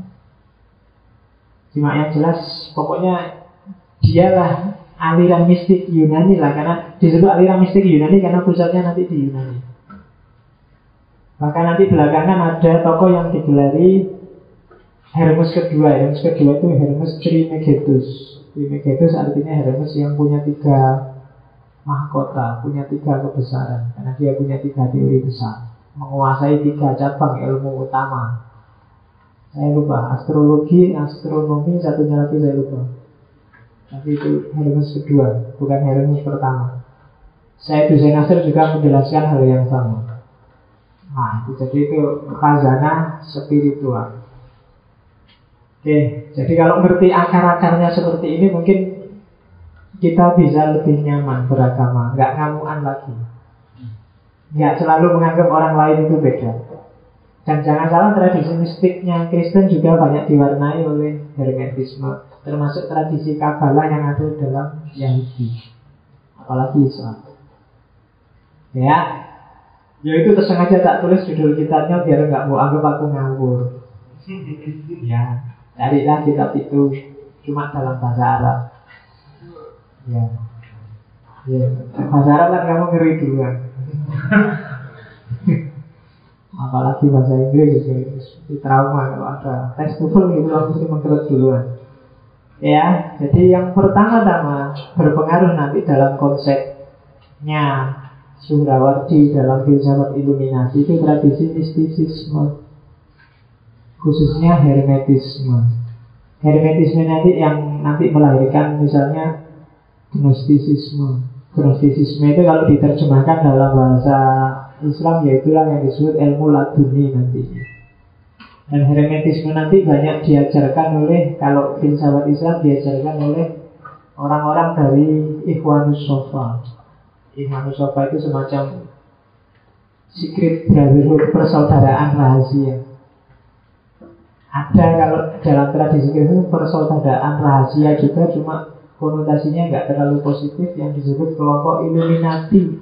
Cuma yang jelas pokoknya dialah aliran mistik Yunani lah, karena disebut aliran mistik Yunani karena pusatnya nanti di Yunani. Maka nanti belakangan ada tokoh yang digelari Hermes kedua. Hermes kedua itu Hermes Trismegistus. Trismegistus artinya Hermes yang punya 3 mahkota, punya 3 kebesaran, karena dia punya 3 teori besar, menguasai 3 cabang ilmu utama. Saya lupa, astrologi, astronomi, satunya lagi saya lupa. Tapi itu Hermes kedua, bukan Hermes pertama. Saya Hussein Nasr juga menjelaskan hal yang sama. Nah, itu jadi itu khazanah spiritual. Oke, jadi kalau ngerti akar-akarnya seperti ini, mungkin kita bisa lebih nyaman beragama, nggak ngamuan lagi, nggak selalu menganggap orang lain itu beda. Dan jangan salah, tradisi mistiknya Kristen juga banyak diwarnai oleh Hermetisme, termasuk tradisi Kabbalah yang ada dalam Yahudi, apalagi Islam. Ya itu tersengaja tak tulis judul kitabnya biar nggak mau anggap aku ngawur. Ya, carilah kitab itu, cuma dalam bahasa Arab. Ya, bahasa Arab kan kamu ngeri duluan. Apalagi bahasa Inggris itu trauma kalau ada tes TOEFL gitu langsung mesti mengkerut duluan. Ya, jadi yang pertama-tama berpengaruh nanti dalam konsepnya Suhrawardi dalam filsafat Iluminasi itu tradisi mistisisme, khususnya Hermetisme. Hermetisme nanti yang nanti melahirkan misalnya Gnostisisme. Gnostisisme itu kalau diterjemahkan dalam bahasa Islam yaitulah yang disebut ilmu laduni nantinya. Dan Hermetisme nanti banyak diajarkan oleh, kalau filsafat Islam diajarkan oleh orang-orang dari Ikhwanus Sofa. Ikhwanus Sofa itu semacam secret brotherhood, persaudaraan rahasia. Ada kalau dalam tradisi itu persaudaraan rahasia juga, cuma konotasinya nggak terlalu positif, yang disebut kelompok Illuminati.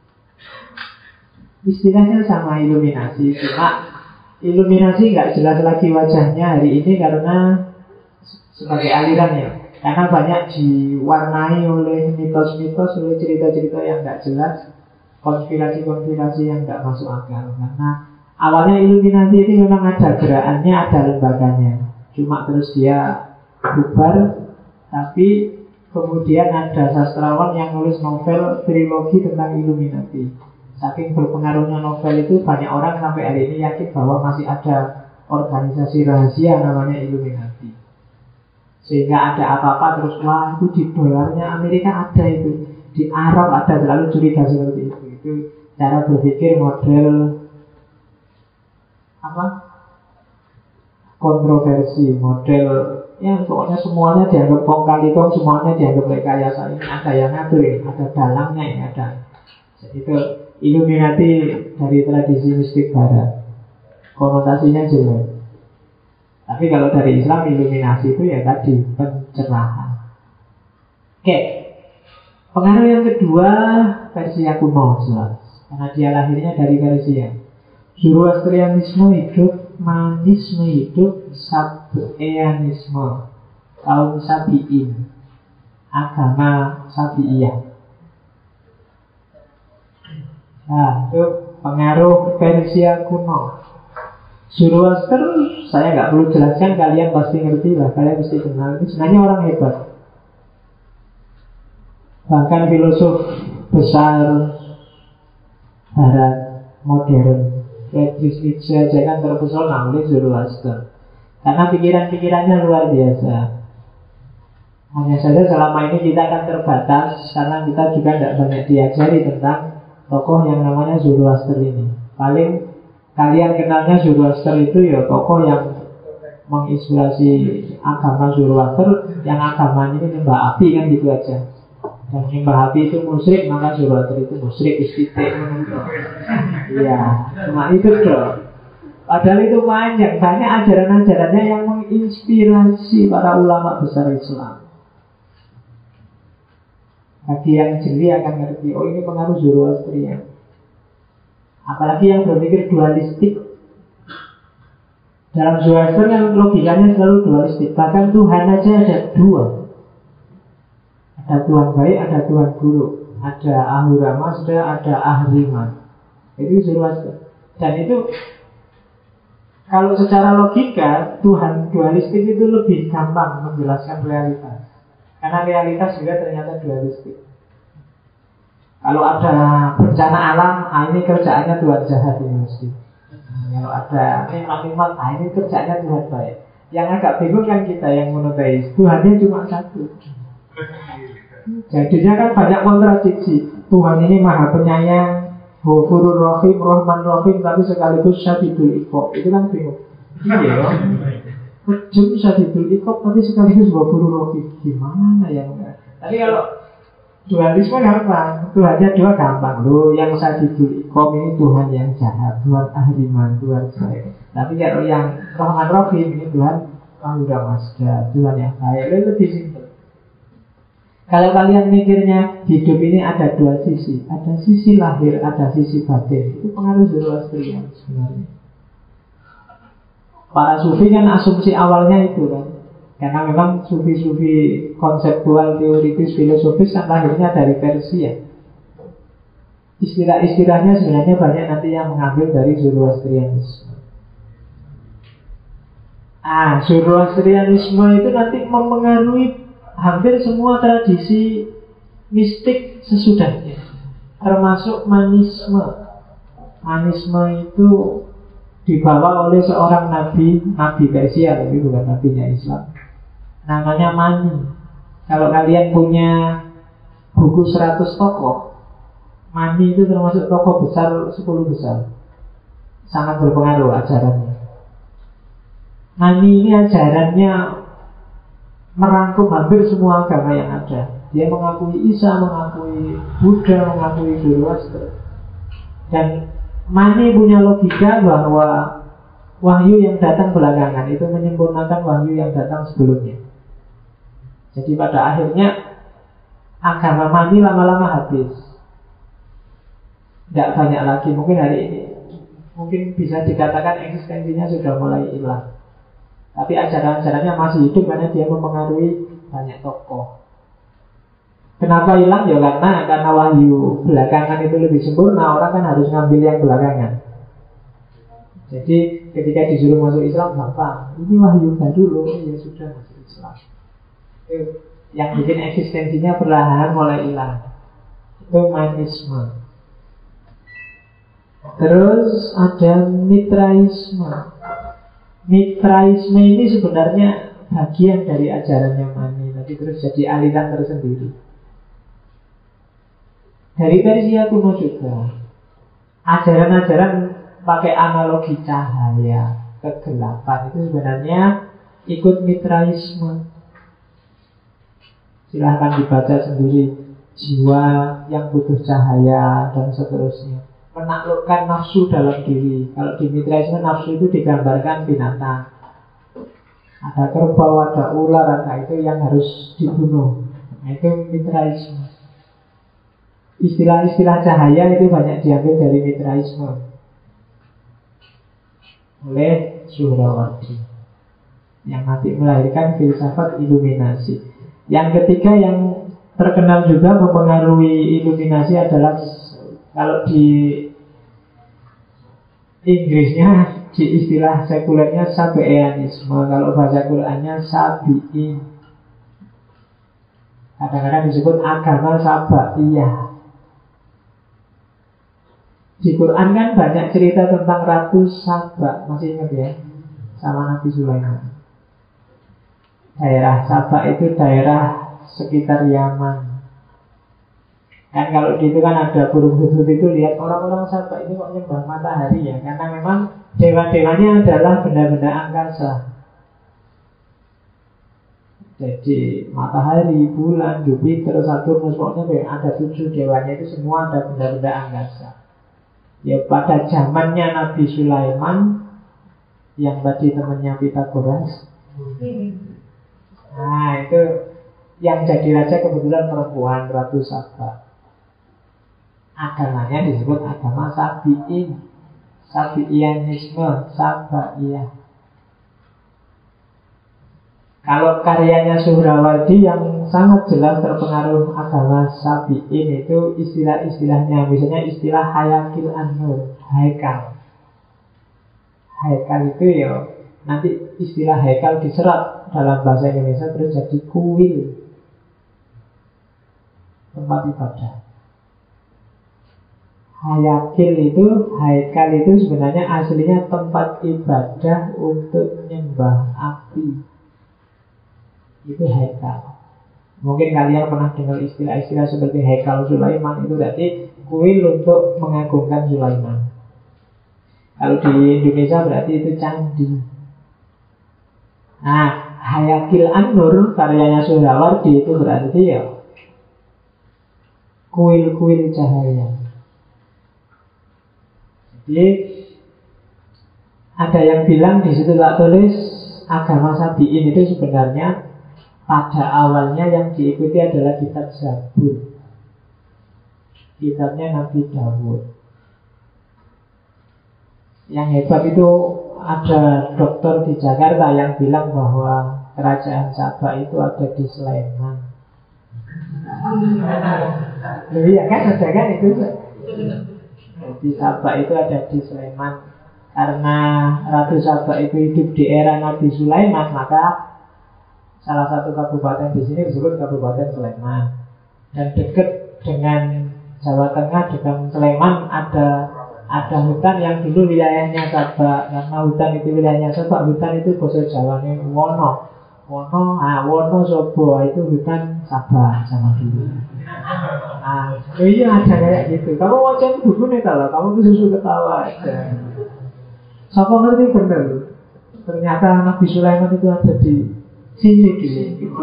Istilahnya sama Illuminasi, cuma Illuminasi nggak jelas lagi wajahnya hari ini karena sebagai alirannya, karena banyak diwarnai oleh mitos-mitos, oleh cerita-cerita yang nggak jelas, konspirasi-konspirasi yang nggak masuk akal. Karena awalnya Illuminati itu memang ada gerakannya, ada lembaganya, cuma terus dia bubar. Tapi kemudian ada sastrawan yang nulis novel trilogi tentang Illuminati. Saking berpengaruhnya novel itu, banyak orang sampai hari ini yakin bahwa masih ada organisasi rahasia namanya Illuminati. Sehingga ada apa-apa terus, wah itu di dolarnya Amerika ada itu, di Arab ada, selalu curiga seperti itu. Itu cara berpikir model apa? Kontroversi, model Ya pokoknya semuanya dianggap kong kali kong, semuanya dianggap rekayasa. Ini ada yang ngatur, ada dalangnya, ini ada. Itu Illuminati dari tradisi mistik barat. Konotasinya jelek. Tapi kalau dari Islam, iluminasi itu ya tadi pencerahan. Oke, pengaruh yang kedua Persia kuno jelas, karena dia lahirnya dari Persia. Zoroastrianisme hidup, manisme hidup, Sabeanisme, kaum Sabiin, agama Sabiiyah. Nah, itu pengaruh Persia kuno. Zoroaster, saya nggak perlu jelaskan, kalian pasti ngerti lah, kalian pasti kenal. Ini sebenarnya orang hebat. Bahkan filosof besar Barat modern, Friedrich Nietzsche aja kan terpesona oleh Zoroaster. Karena pikiran-pikirannya luar biasa. Hanya saja selama ini kita akan terbatas, karena kita juga tidak banyak diajari tentang tokoh yang namanya Zoroaster ini. Paling kalian kenalnya Zoroaster itu ya tokoh yang menginspirasi agama Zoroaster, yang agamanya ini nyembah api kan gitu aja. Dan nyembah api itu musyrik, maka Zoroaster itu musyrik istitik. Iya, cuma itu dong. Padahal itu banyak ajaran-ajarannya yang menginspirasi para ulama besar Islam. Bagi yang jeli akan ngerti, oh ini pengaruh Zoroastrian. Apalagi yang berpikir dualistik. Dalam Zoroaster yang logikanya selalu dualistik. Bahkan Tuhan aja ada dua. Ada Tuhan baik, ada Tuhan buruk. Ada Ahura Mazda, ada Ahriman. Itu Zoroaster. Dan itu kalau secara logika Tuhan dualistik itu lebih gampang menjelaskan realitas. Karena realitas juga ternyata dualistik. Kalau ada bencana alam, ini kerjaannya Tuhan jahat ini mesti. Kalau ada nikmat-nikmat, ini kerjaannya Tuhan baik. Yang agak bingung kan kita yang monoteis, Tuhannya cuma satu. Jadinya kan banyak kontradiksi. Tuhan ini maha penyayang, Ghafurur Rahim, Rahman Rahim, tapi sekaligus Syadidul Iqab. Itu kan bingung. Iya ya. Kejam Syadidul Iqab, tapi sekaligus Ghafurur Rahim. Gimana ya? Tapi kalau dualisme gampang, Tuhannya dua gampang loh. Yang Syadidul Iqab ini Tuhan yang jahat, Tuhan Ahriman, Tuhan baik. Tapi kalau yang Rahman Rahim ini Tuhan Ahura Mazda, Tuhan yang baik. Lebih simpel. Kalau kalian mikirnya hidup ini ada dua sisi, ada sisi lahir, ada sisi batin. Itu pengaruh Zoroastrian sebenarnya. Para sufi kan asumsi awalnya itu kan. Karena memang sufi-sufi konseptual, teoritis, filosofis kan lahirnya dari Persia. Istilah-istilahnya sebenarnya banyak nanti yang mengambil dari Zoroastrianisme. Zoroastrianisme itu nanti mempengaruhi hampir semua tradisi mistik sesudahnya, termasuk manisme. Manisme itu dibawa oleh seorang nabi Persia, tapi bukan nabinya Islam. Namanya Mani. Kalau kalian punya buku 100 tokoh, Mani itu termasuk tokoh besar, 10 besar. Sangat berpengaruh ajarannya. Mani ini ajarannya merangkum hampir semua agama yang ada. Dia mengakui Isa, mengakui Buddha, mengakui Zoroaster. Dan Mani punya logika bahwa wahyu yang datang belakangan itu menyempurnakan wahyu yang datang sebelumnya. Jadi pada akhirnya agama Mani lama-lama habis. Tidak banyak lagi. Mungkin hari ini mungkin bisa dikatakan eksistensinya sudah mulai hilang. Tapi ajaran-ajarannya masih hidup karena dia mempengaruhi banyak tokoh. Kenapa hilang? Ya karena wahyu belakangan itu lebih sempurna. Orang kan harus ngambil yang belakangan. Jadi ketika disuruh masuk Islam, gampang. Ini wahyu dulu, ya sudah masuk Islam. Itu yang bikin eksistensinya perlahan mulai hilang. Itu manisme. Terus ada mitraisme. Mitraisme ini sebenarnya bagian dari ajarannya Mani, tapi terus jadi aliran tersendiri. Dari Persia kuno juga ajaran-ajaran pakai analogi cahaya, kegelapan itu sebenarnya ikut mitraisme. Silahkan dibaca sendiri. Jiwa yang butuh cahaya dan seterusnya. Menaklukkan nafsu dalam diri. Kalau di mitraisme nafsu itu digambarkan binatang. Ada kerbau, ada ular, ada itu yang harus dibunuh. Nah, itu mitraisme. Istilah-istilah cahaya itu banyak diambil dari mitraisme oleh Suhrawardi, yang nanti melahirkan filsafat iluminasi. Yang ketiga yang terkenal juga mempengaruhi iluminasi adalah, kalau di Inggrisnya, di istilah sekulernya Sabeanisme, kalau bahasa Qurannya Sabi'in. Kadang-kadang disebut agama Sabaiyah. Di Quran kan banyak cerita tentang Ratu Saba, masih ingat ya? Sama Nabi Sulaiman. Daerah Saba itu daerah sekitar Yaman. Kan kalau di itu kan ada burung hudhud itu, lihat orang-orang Saba ini kok nyembah matahari ya. Karena memang dewa-dewanya adalah benda-benda angkasa. Jadi matahari, bulan, Jupiter, Saturnus, pokoknya ada 7 dewanya itu semua ada benda-benda angkasa. Ya pada zamannya Nabi Sulaiman, yang tadi temannya Pythagoras. Nah itu yang jadi raja kebetulan perempuan, Ratu Saba. Agamanya disebut agama Sabi'in, Sabi'ianisme, Sabaiyah. Kalau karyanya Suhrawardi yang sangat jelas terpengaruh agama Sabi'in itu istilah-istilahnya. Misalnya istilah Hayakil An-Nur, Haikal. Haikal itu ya, nanti istilah Haikal diserap dalam bahasa Indonesia terus jadi kuil, tempat ibadah. Hayakil itu, Haikal itu sebenarnya aslinya tempat ibadah untuk menyembah api. Itu Haikal. Mungkin kalian pernah dengar istilah-istilah seperti Haikal Sulaiman. Itu berarti kuil untuk mengagungkan Sulaiman. Kalau di Indonesia berarti itu candi. Nah, Hayakil An-Nur karyanya Suhrawardi itu berarti ya kuil-kuil cahaya. Jadi ada yang bilang di situ tak tulis agama Sabi'in itu sebenarnya pada awalnya yang diikuti adalah kitab Zabur, kitabnya Nabi Dawud. Yang hebat itu ada dokter di Jakarta yang bilang bahwa kerajaan Sabah itu ada di Sleman. Iya kan, ada kan itu. Di Sabah itu ada di Sleman. Karena Ratu Sabah itu hidup di era Nabi Sulaiman, maka salah satu kabupaten di sini disebut Kabupaten Sleman. Dan dekat dengan Jawa Tengah, dengan Sleman ada hutan yang dulu wilayahnya Sabah. Karena hutan itu wilayahnya Sabah, hutan itu bahasa Jawanya Wono. Wono Sobo itu hutan Sabah sama dulu. Iya ada kayak gitu. Kamu mau cek buku nih kalau kamu tuh susu ketawa aja. Siapa ngerti bener? Ternyata Nabi Sulaiman itu ada di sini dulu.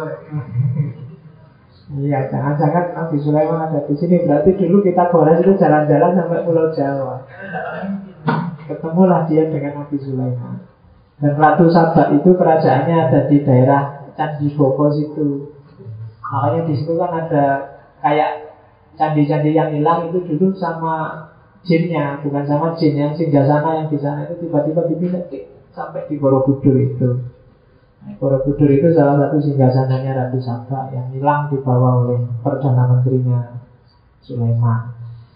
Iya, jangan-jangan Nabi Sulaiman ada di sini. Berarti dulu kita Pythagoras itu jalan-jalan sampai Pulau Jawa. Ketemulah dia dengan Nabi Sulaiman. Dan Ratu Sabah itu kerajaannya ada di daerah Candi Boko situ. Makanya di situ kan ada kayak candi-candi yang hilang itu dulu sama jinnya, bukan sama jin yang singgasana yang di sana itu tiba-tiba dipindah sampai di Borobudur itu. Borobudur itu salah satu singgasananya Ratu Sabah yang hilang dibawa oleh Perdana Menterinya Sulaiman.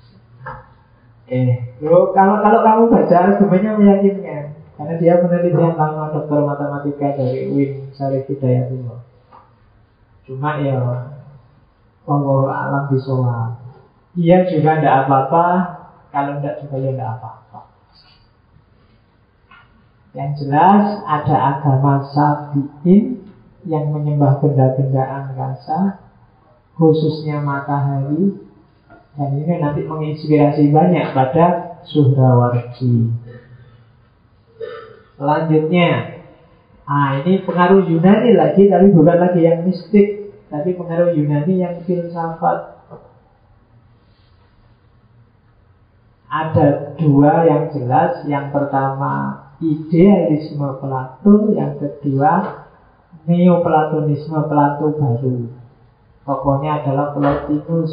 Kalau kamu baca argumennya meyakinkan, karena dia penelitian lama dokter matematika dari UIN Syarif Hidayatullah. Cuma ya wallahu a'lam bishawab. Iya juga tidak apa-apa, kalau tidak juga ya tidak apa-apa. Yang jelas ada agama Sabi'in yang menyembah benda-benda angkasa, khususnya matahari. Dan ini nanti menginspirasi banyak pada Suhrawardi. Selanjutnya Ini pengaruh Yunani lagi, tapi bukan lagi yang mistik, tapi pengaruh Yunani yang filsafat. Ada dua yang jelas. Yang pertama idealisme Plato, yang kedua neoplatonisme Plato baru. Tokohnya adalah Plotinus.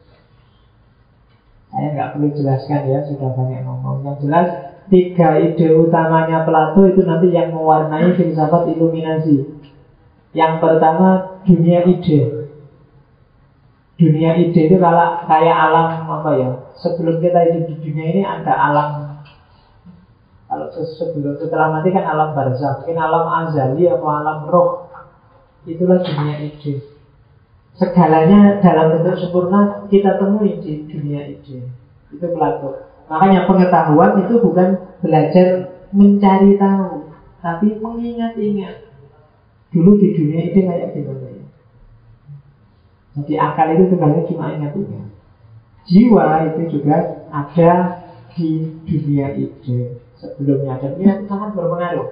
Saya nggak perlu jelaskan ya, sudah banyak ngomong. Yang jelas, tiga ide utamanya Plato itu nanti yang mewarnai filsafat iluminasi. Yang pertama, dunia ide. Dunia ide itu kayak alam apa ya? Sebelum kita hidup di dunia ini ada alam. Kalau setelah mati kan alam barzakh, mungkin alam azali atau alam roh. Itulah dunia ide. Segalanya dalam bentuk sempurna kita temui di dunia ide. Itu Plato. Makanya pengetahuan itu bukan belajar mencari tahu, tapi mengingat-ingat dulu di dunia ide kayak gimana ya. Jadi akal itu tugasnya cuma ingat-ingat. Jiwa itu juga ada di dunia ide sebelumnya, dan ini sangat berpengaruh.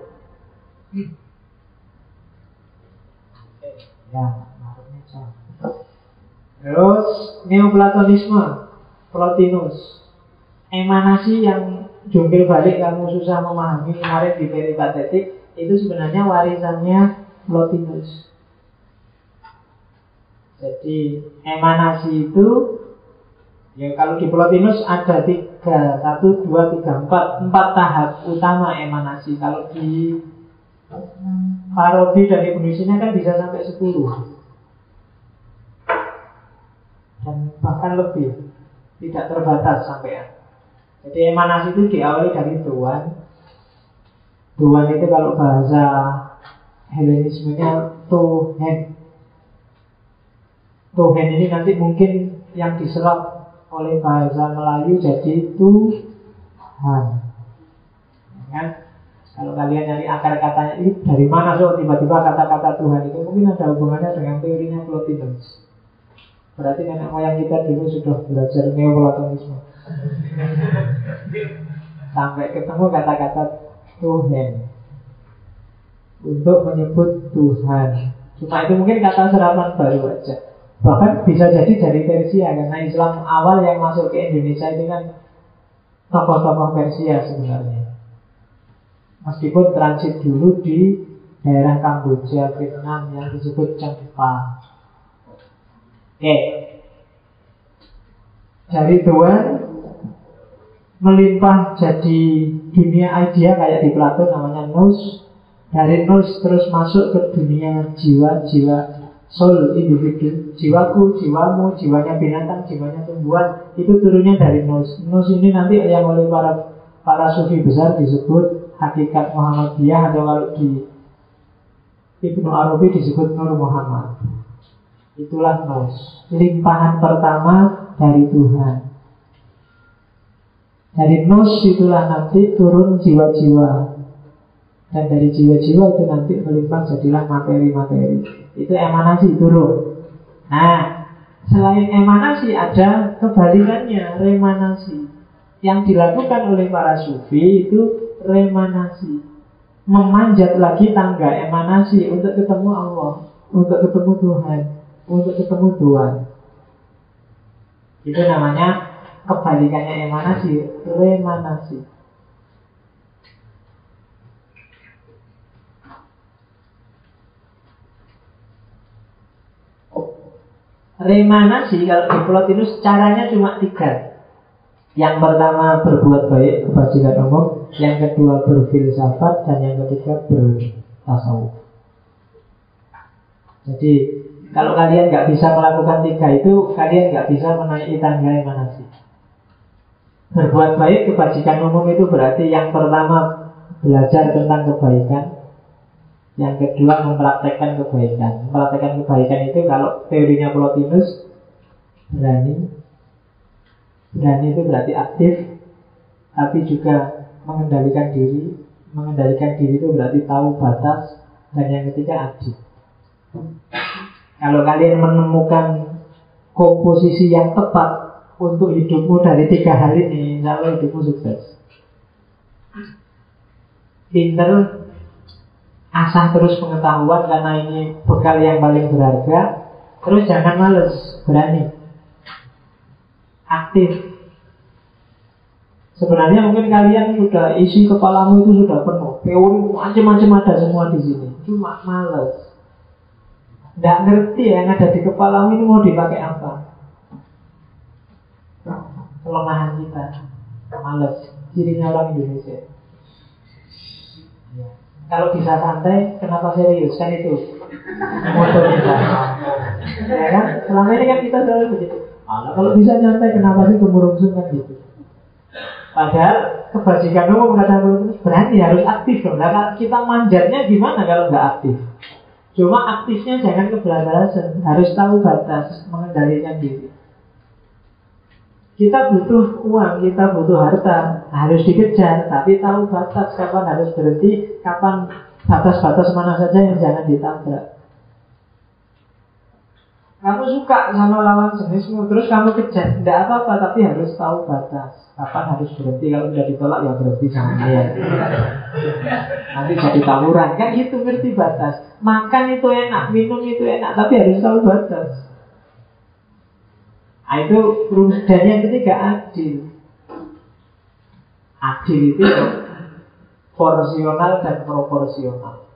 Ya, makanya sama. Terus neoplatonisme, Plotinus. Emanasi yang jungkir balik kamu susah memahami kemarin di peripatetik, itu sebenarnya warisannya Plotinus. Jadi emanasi itu, ya kalau di Plotinus ada 3, 1, 2, 3, 4 tahap utama emanasi. Kalau di Farabi dan Ibnu Sina kan bisa sampai 10 dan bahkan lebih, tidak terbatas sampai. Jadi emanasi itu diawali dari Tuhan. Tuhan itu kalau bahasa Helenismenya Tuhan. Tuhan ini nanti mungkin yang diserap oleh bahasa Melayu jadi Tuhan, kan? Kalau kalian nyari akar katanya ini dari mana so tiba-tiba kata-kata Tuhan itu mungkin ada hubungannya dengan teorinya Plotinus. Berarti nenek moyang kita dulu sudah belajar neoplatonisme sampai ketemu kata-kata Tuhan untuk menyebut Tuhan. Cuma itu mungkin kata serapan baru aja. Bahkan bisa jadi dari Persia, karena Islam awal yang masuk ke Indonesia itu kan tokoh-tokoh Persia sebenarnya. Meskipun transit dulu di daerah Kamboja, Vietnam yang disebut Cempa. Oke. Dari Tuhan melimpah jadi dunia idea kayak di Plato namanya nous. Dari nous terus masuk ke dunia jiwa-jiwa, soul, individu, jiwaku, jiwamu, jiwanya binatang, jiwanya tumbuhan. Itu turunnya dari nous. Nous ini nanti yang oleh para sufi besar disebut hakikat Muhammadiyah, atau kalau di Ibnu Arabi disebut Nur Muhammad. Itulah nous, limpahan pertama dari Tuhan. Dari nous itulah nanti turun jiwa-jiwa, dan dari jiwa-jiwa itu nanti melimpah jadilah materi-materi. Itu emanasi turun. Nah, selain emanasi ada kebalikannya, remanasi. Yang dilakukan oleh para sufi itu remanasi, memanjat lagi tangga emanasi untuk ketemu Allah, untuk ketemu Tuhan, untuk ketemu Tuhan. Itu namanya kebalikannya emanasi, remanasi. Remanasi kalau di Plotinus caranya cuma 3. Yang pertama berbuat baik, kebajikan umum. Yang kedua berfilsafat. Dan yang ketiga bertasawuf. Jadi kalau kalian nggak bisa melakukan 3 itu, kalian nggak bisa menaiki tangga emanasi. Berbuat baik, kebajikan umum itu berarti yang pertama belajar tentang kebaikan, yang kedua mempraktekkan kebaikan. Mempraktekkan kebaikan itu kalau teorinya Plotinus berani. Berani itu berarti aktif, tapi juga mengendalikan diri. Mengendalikan diri itu berarti tahu batas. Dan yang ketiga adil. Kalau kalian menemukan komposisi yang tepat untuk hidupmu dari 3 hal ini, insya Allah hidupmu sukses. Pinter, asah terus pengetahuan karena ini bekal yang paling berharga. Terus jangan males, berani, aktif. Sebenarnya mungkin kalian sudah isi kepalamu itu sudah penuh, teori macam-macam ada semua di sini, cuma males, nggak ngerti yang ada di kepalamu ini mau dipakai apa. Kelemahan kita, males, cirinya orang Indonesia. Ya. Kalau bisa santai, kenapa serius? Kan itu moto kita. Ya kan? Selama ini kan kita selalu begitu. Kalau bisa nyantai, kenapa sih kemurungsung kan gitu. Padahal kebajikan umum kata berani harus aktif dong. Nah, kita manjatnya gimana kalau nggak aktif? Cuma aktifnya jangan kebablasan, harus tahu batas, mengendalikan diri. Kita butuh uang, kita butuh harta, harus dikejar, tapi tahu batas, kapan harus berhenti, kapan batas-batas mana saja yang jangan ditabrak. Kamu suka sama lawan jenismu, terus kamu kejar, tidak apa-apa, tapi harus tahu batas. Kapan harus berhenti, kalau sudah ditolak ya berhenti sama dia. Nanti jadi tawuran, kan gitu, ngerti batas. Makan itu enak, minum itu enak, tapi harus tahu batas. Nah, itu dan yang ketiga adil. Adil itu porsional dan proporsional.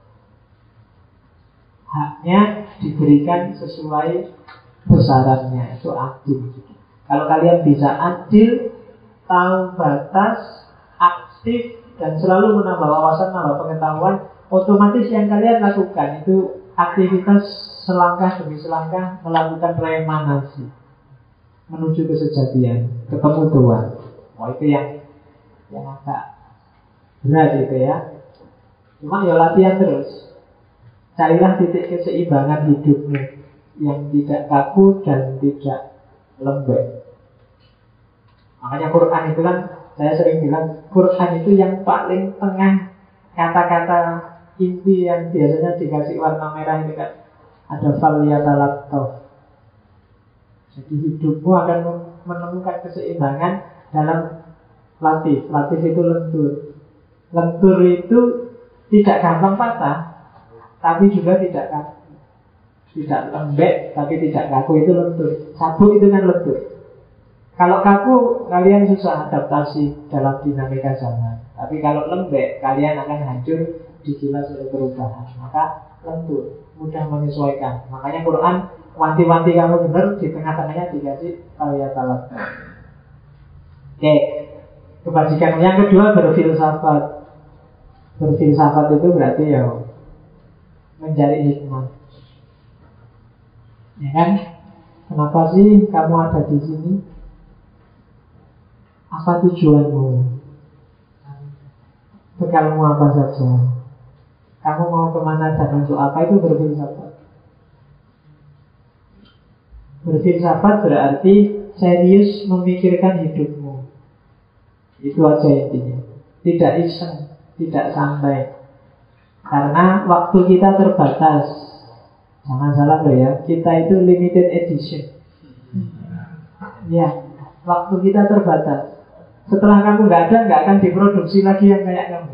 Haknya diberikan sesuai besarannya, itu adil. Kalau kalian bisa adil, tahu batas, aktif, dan selalu menambah wawasan, menambah pengetahuan, otomatis yang kalian lakukan itu aktivitas selangkah demi selangkah melakukan remanasi menuju kesejatian, ketemu Tuhan. Oh, itu yang agak berat itu ya. Cuma ya latihan terus. Carilah titik keseimbangan hidupmu yang tidak kaku dan tidak lembek. Makanya Quran itu kan, saya sering bilang, Quran itu yang paling tengah. Kata-kata inti yang biasanya dikasih warna merah ini kan, ada faliyatalattaf. Jadi hidupmu akan menemukan keseimbangan dalam latif. Latif itu lentur. Lentur itu tidak gampang patah, tapi juga tidak kaku. Tidak lembek, tapi tidak kaku, itu lentur. Sabuk itu kan lentur. Kalau kaku, kalian susah adaptasi dalam dinamika zaman. Tapi kalau lembek, kalian akan hancur digilas oleh perubahan. Maka lentur, mudah menyesuaikan. Makanya Quran wanti-wanti kamu benar, di tengah-tengahnya dikasih ayat-ayat. Oke, kebajikan yang kedua berfilsafat. Berfilsafat itu berarti ya mencari hikmah. Ya kan? Kenapa sih kamu ada di sini? Apa tujuanmu? Bekalmu apa saja? Kamu mau kemana dan untuk apa? Itu berfilsafat. Berfilsafat berarti serius memikirkan hidupmu. Itu aja intinya. Tidak iseng, tidak santai. Karena waktu kita terbatas. Jangan salah loh ya, kita itu limited edition. Ya, waktu kita terbatas. Setelah kamu nggak ada, nggak akan diproduksi lagi yang kayak kamu.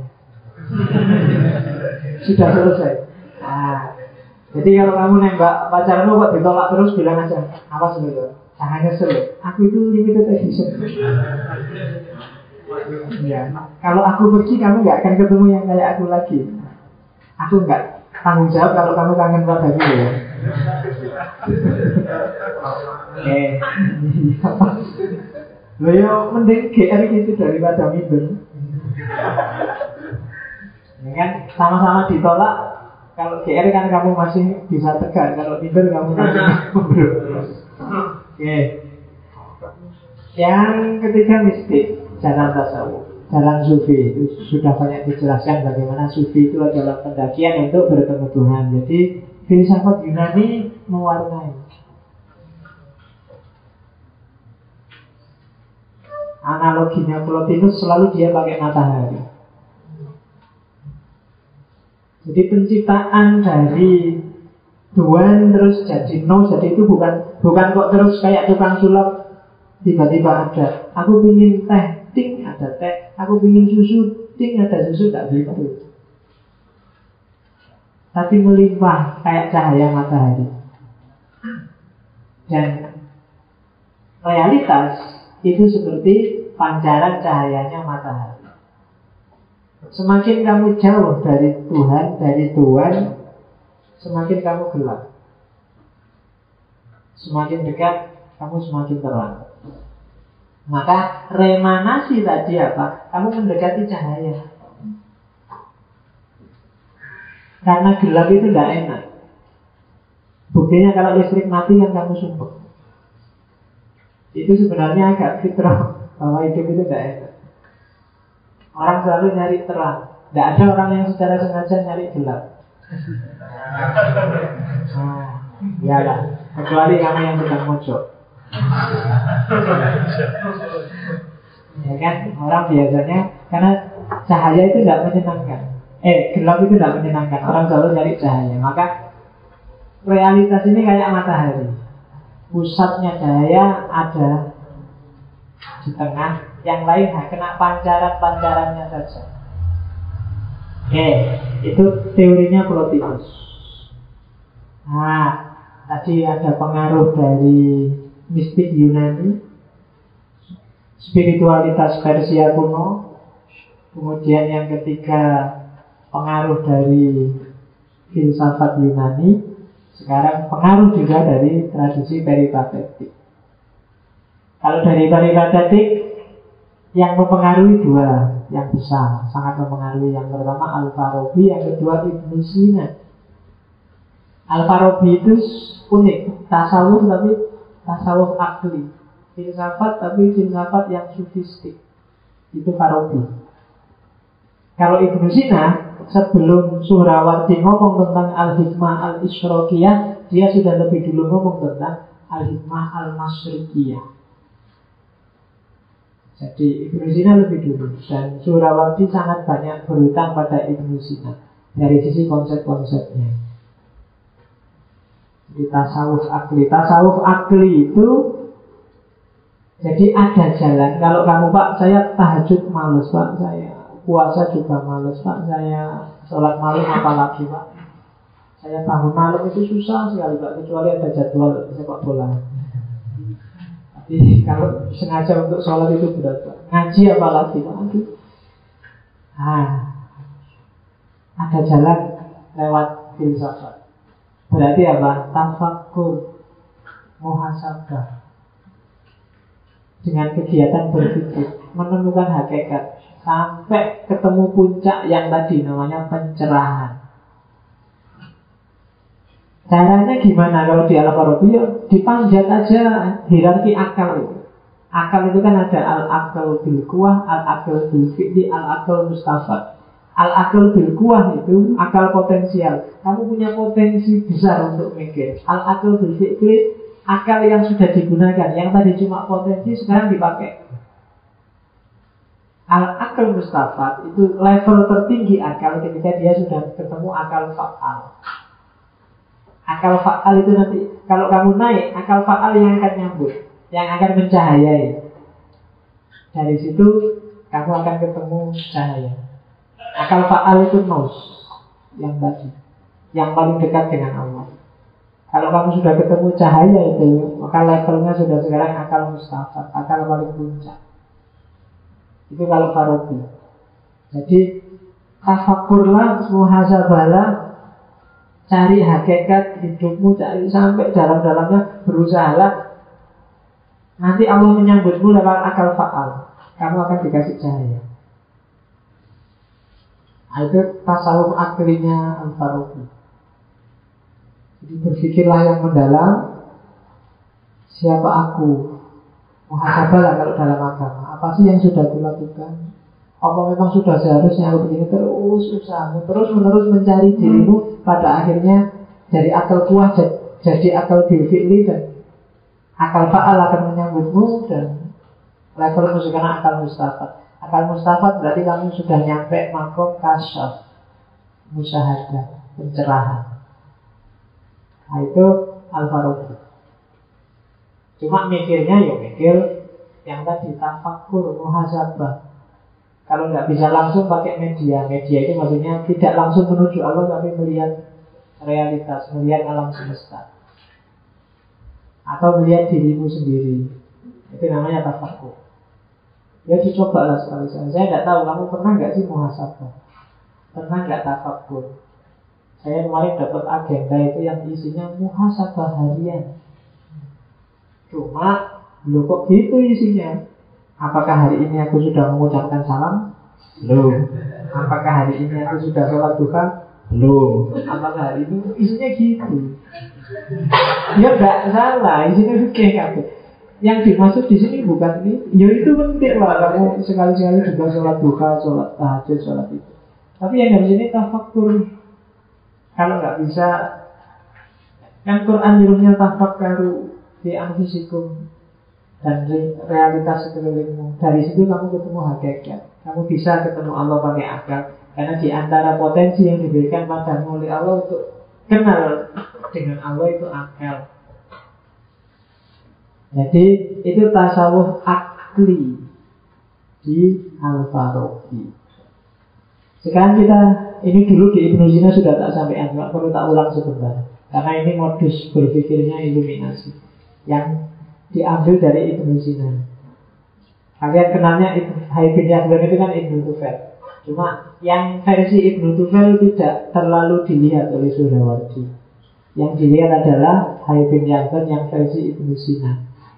Sudah selesai. Nah, jadi kalau kamu nembak pacarmu kok ditolak terus, bilang aja, awas dulu, jangan nyesel. Aku itu limited edition. Ya, kalau aku pergi, kamu nggak akan ketemu yang kayak aku lagi. Aku nggak tanggung jawab kalau kamu kangen padaku ya. Loh ya, mending GR gitu daripada minder. Ya kan, sama-sama ditolak. Kalau GR kan kamu masih bisa tegar, kalau minder kamu masih mundur. Oke. Yang ketiga mistik, jalan tasawuf, jalan sufi. Itu sudah banyak dijelaskan bagaimana sufi itu adalah pendakian untuk bertemu Tuhan. Jadi filsafat Yunani mewarnai. Analoginya Plotinus selalu dia pakai matahari. Jadi penciptaan dari Tuhan terus jadi no, jadi itu bukan kok terus kayak tukang sulap tiba-tiba ada. Aku pingin teh, ting ada teh. Aku pingin susu, ting ada susu, tak gitu. tapi melimpah kayak cahaya matahari. Dan realitas itu seperti pancaran cahayanya matahari. Semakin kamu jauh dari Tuhan, semakin kamu gelap. Semakin dekat, kamu semakin terang. Maka remanasi tadi apa? Kamu mendekati cahaya. Karena gelap itu tidak enak. Buktinya kalau listrik mati kan kamu sumpah. Itu sebenarnya agak fitrah bahwa hidup itu tidak enak. Orang selalu nyari terang. Tidak ada orang yang secara sengaja nyari gelap. Iyalah. Kecuali kamu yang sedang mojok. Ya kan? Orang biasanya karena cahaya itu tidak menyenangkan. Gelap itu tidak menyenangkan. Orang selalu nyari cahaya. Maka realitas ini kayak matahari. Pusatnya cahaya ada di tengah, yang lain kena pancaran-pancarannya saja. Itu teorinya Plotinus. Tadi ada pengaruh dari mistik Yunani, spiritualitas Persia kuno. Kemudian yang ketiga pengaruh dari filsafat Yunani. Sekarang pengaruh juga dari tradisi peripatetik. Kalau dari peripatetik yang mempengaruhi dua yang besar, sangat mempengaruhi. Yang pertama Al-Farabi, yang kedua Ibnu Sina. Al-Farabi itu unik, tasawuf tapi tasawuf akli, filsafat tapi filsafat yang sufistik. Itu Farabi. Kalau Ibnu Sina sebelum Suhrawardi ngomong tentang Al-Hikmah Al-Isyraqiyah, dia sudah lebih dulu ngomong tentang Al-Hikmah Al-Masyrikiyah. Jadi Ibnu Sina lebih dulu. Dan Suhrawardi sangat banyak berhutang pada Ibnu Sina dari sisi konsep-konsepnya. Jadi tasawuf akli. Tasawuf akli itu jadi ada jalan. Kalau kamu, Pak, saya tahajud males, Pak, saya puasa juga males, Pak, saya sholat malam apalagi, Pak, saya bangun malam itu susah sekali, Pak, kecuali ada jadwal sepak bola. Tapi kalau sengaja untuk sholat itu berat, Pak. Ngaji apalagi, Pak. Ada jalan lewat filsafat. Berarti apa? Tafakkur, muhasabah. Dengan kegiatan berpikir, menemukan hakikat sampai ketemu puncak yang tadi namanya pencerahan. Caranya gimana kalau di Al-Farabi? Dipanjat aja hierarki akal itu. Akal itu kan ada al-akal bil quwah, al-akal bil fi'li, al-akal mustafad. Al-akal bil quwah itu akal potensial. Kamu punya potensi besar untuk mikir. Al-akal bil fi'li, akal yang sudah digunakan. Yang tadi cuma potensi sekarang dipakai. Al-akal mustafad itu level tertinggi akal ketika dia sudah ketemu akal fa'al. Akal fa'al itu nanti kalau kamu naik, akal fa'al yang akan nyambut, yang akan mencahayai. Dari situ kamu akan ketemu cahaya. Akal fa'al itu nous, yang tadi, yang paling dekat dengan Allah. Kalau kamu sudah ketemu cahaya itu, maka levelnya sudah sekarang akal mustafad, akal paling puncak. Itu kalau Farabi. Jadi tafakurlah, muhasabahlah, cari hakikat hidupmu, cari sampai dalam-dalamnya, berusahalah. Nanti Allah menyambutmu lewat akal fa'al. Kamu akan dikasih cahaya. Itu tasawuf aklinya Al-Farabi. Jadi berpikirlah yang mendalam. Siapa aku? Muhasabahlah kalau dalam agama. Apa sih yang sudah kulakukan? Apa memang sudah seharusnya aku begini? Terus usahamu, terus menerus mencari dirimu. Pada akhirnya dari akal kuah jadi akal bil-fi'li, dan akal fa'al akan menyambutmu, dan levelmu sekarang akal mustafad. Akal mustafad berarti kamu sudah nyampe makom kasyaf, musyahadah, pencerahan. Nah itu Al-Farabi. Cuma mikirnya ya mikir yang tadi, tafakkur, muhasabah. Kalau nggak bisa langsung pakai media. Media itu maksudnya tidak langsung menuju Allah, tapi melihat realitas, melihat alam semesta, atau melihat dirimu sendiri. Itu namanya tafakkur. Ya dicobalah sekali-sekali. Saya tidak tahu kamu pernah nggak sih muhasabah, pernah nggak tafakkur. Saya kemarin dapat agenda itu yang isinya muhasabah harian. Cuma belum kok gitu isinya. Apakah hari ini aku sudah mengucapkan salam? Belum. Apakah hari ini aku sudah sholat duha? Belum. Apakah hari ini isinya gitu? Ya nggak salah, isinya oke. Yang dimaksud di sini bukan ini. Ya itu penting lah, kamu sekali-sekali juga sholat duha, sholat tahajud, sholat itu. Tapi yang dari sini tafakkur. Kalau nggak bisa, kan Quran nyuruhnya tafakkaru fi anfusikum, dan realitas sekelilingmu. Dari situ kamu ketemu hakikat. Kamu bisa ketemu Allah pakai akal. Karena di antara potensi yang diberikan padamu oleh Allah untuk kenal dengan Allah itu akal. Jadi itu tasawuf akli di Al-Farabi. Sekarang kita, ini dulu di Ibnu Sina sudah tak sampaikan, nggak perlu tak ulang sebentar. Karena ini modus berpikirnya iluminasi yang diambil dari Ibnu Sina. Kalian kenalnya Haibin Yakbar itu kan Ibnu Tufel. Cuma yang versi Ibnu Tufel tidak terlalu dilihat oleh Suhrawardi. Yang dilihat adalah Haibin Yakbar yang versi Ibnu Sina.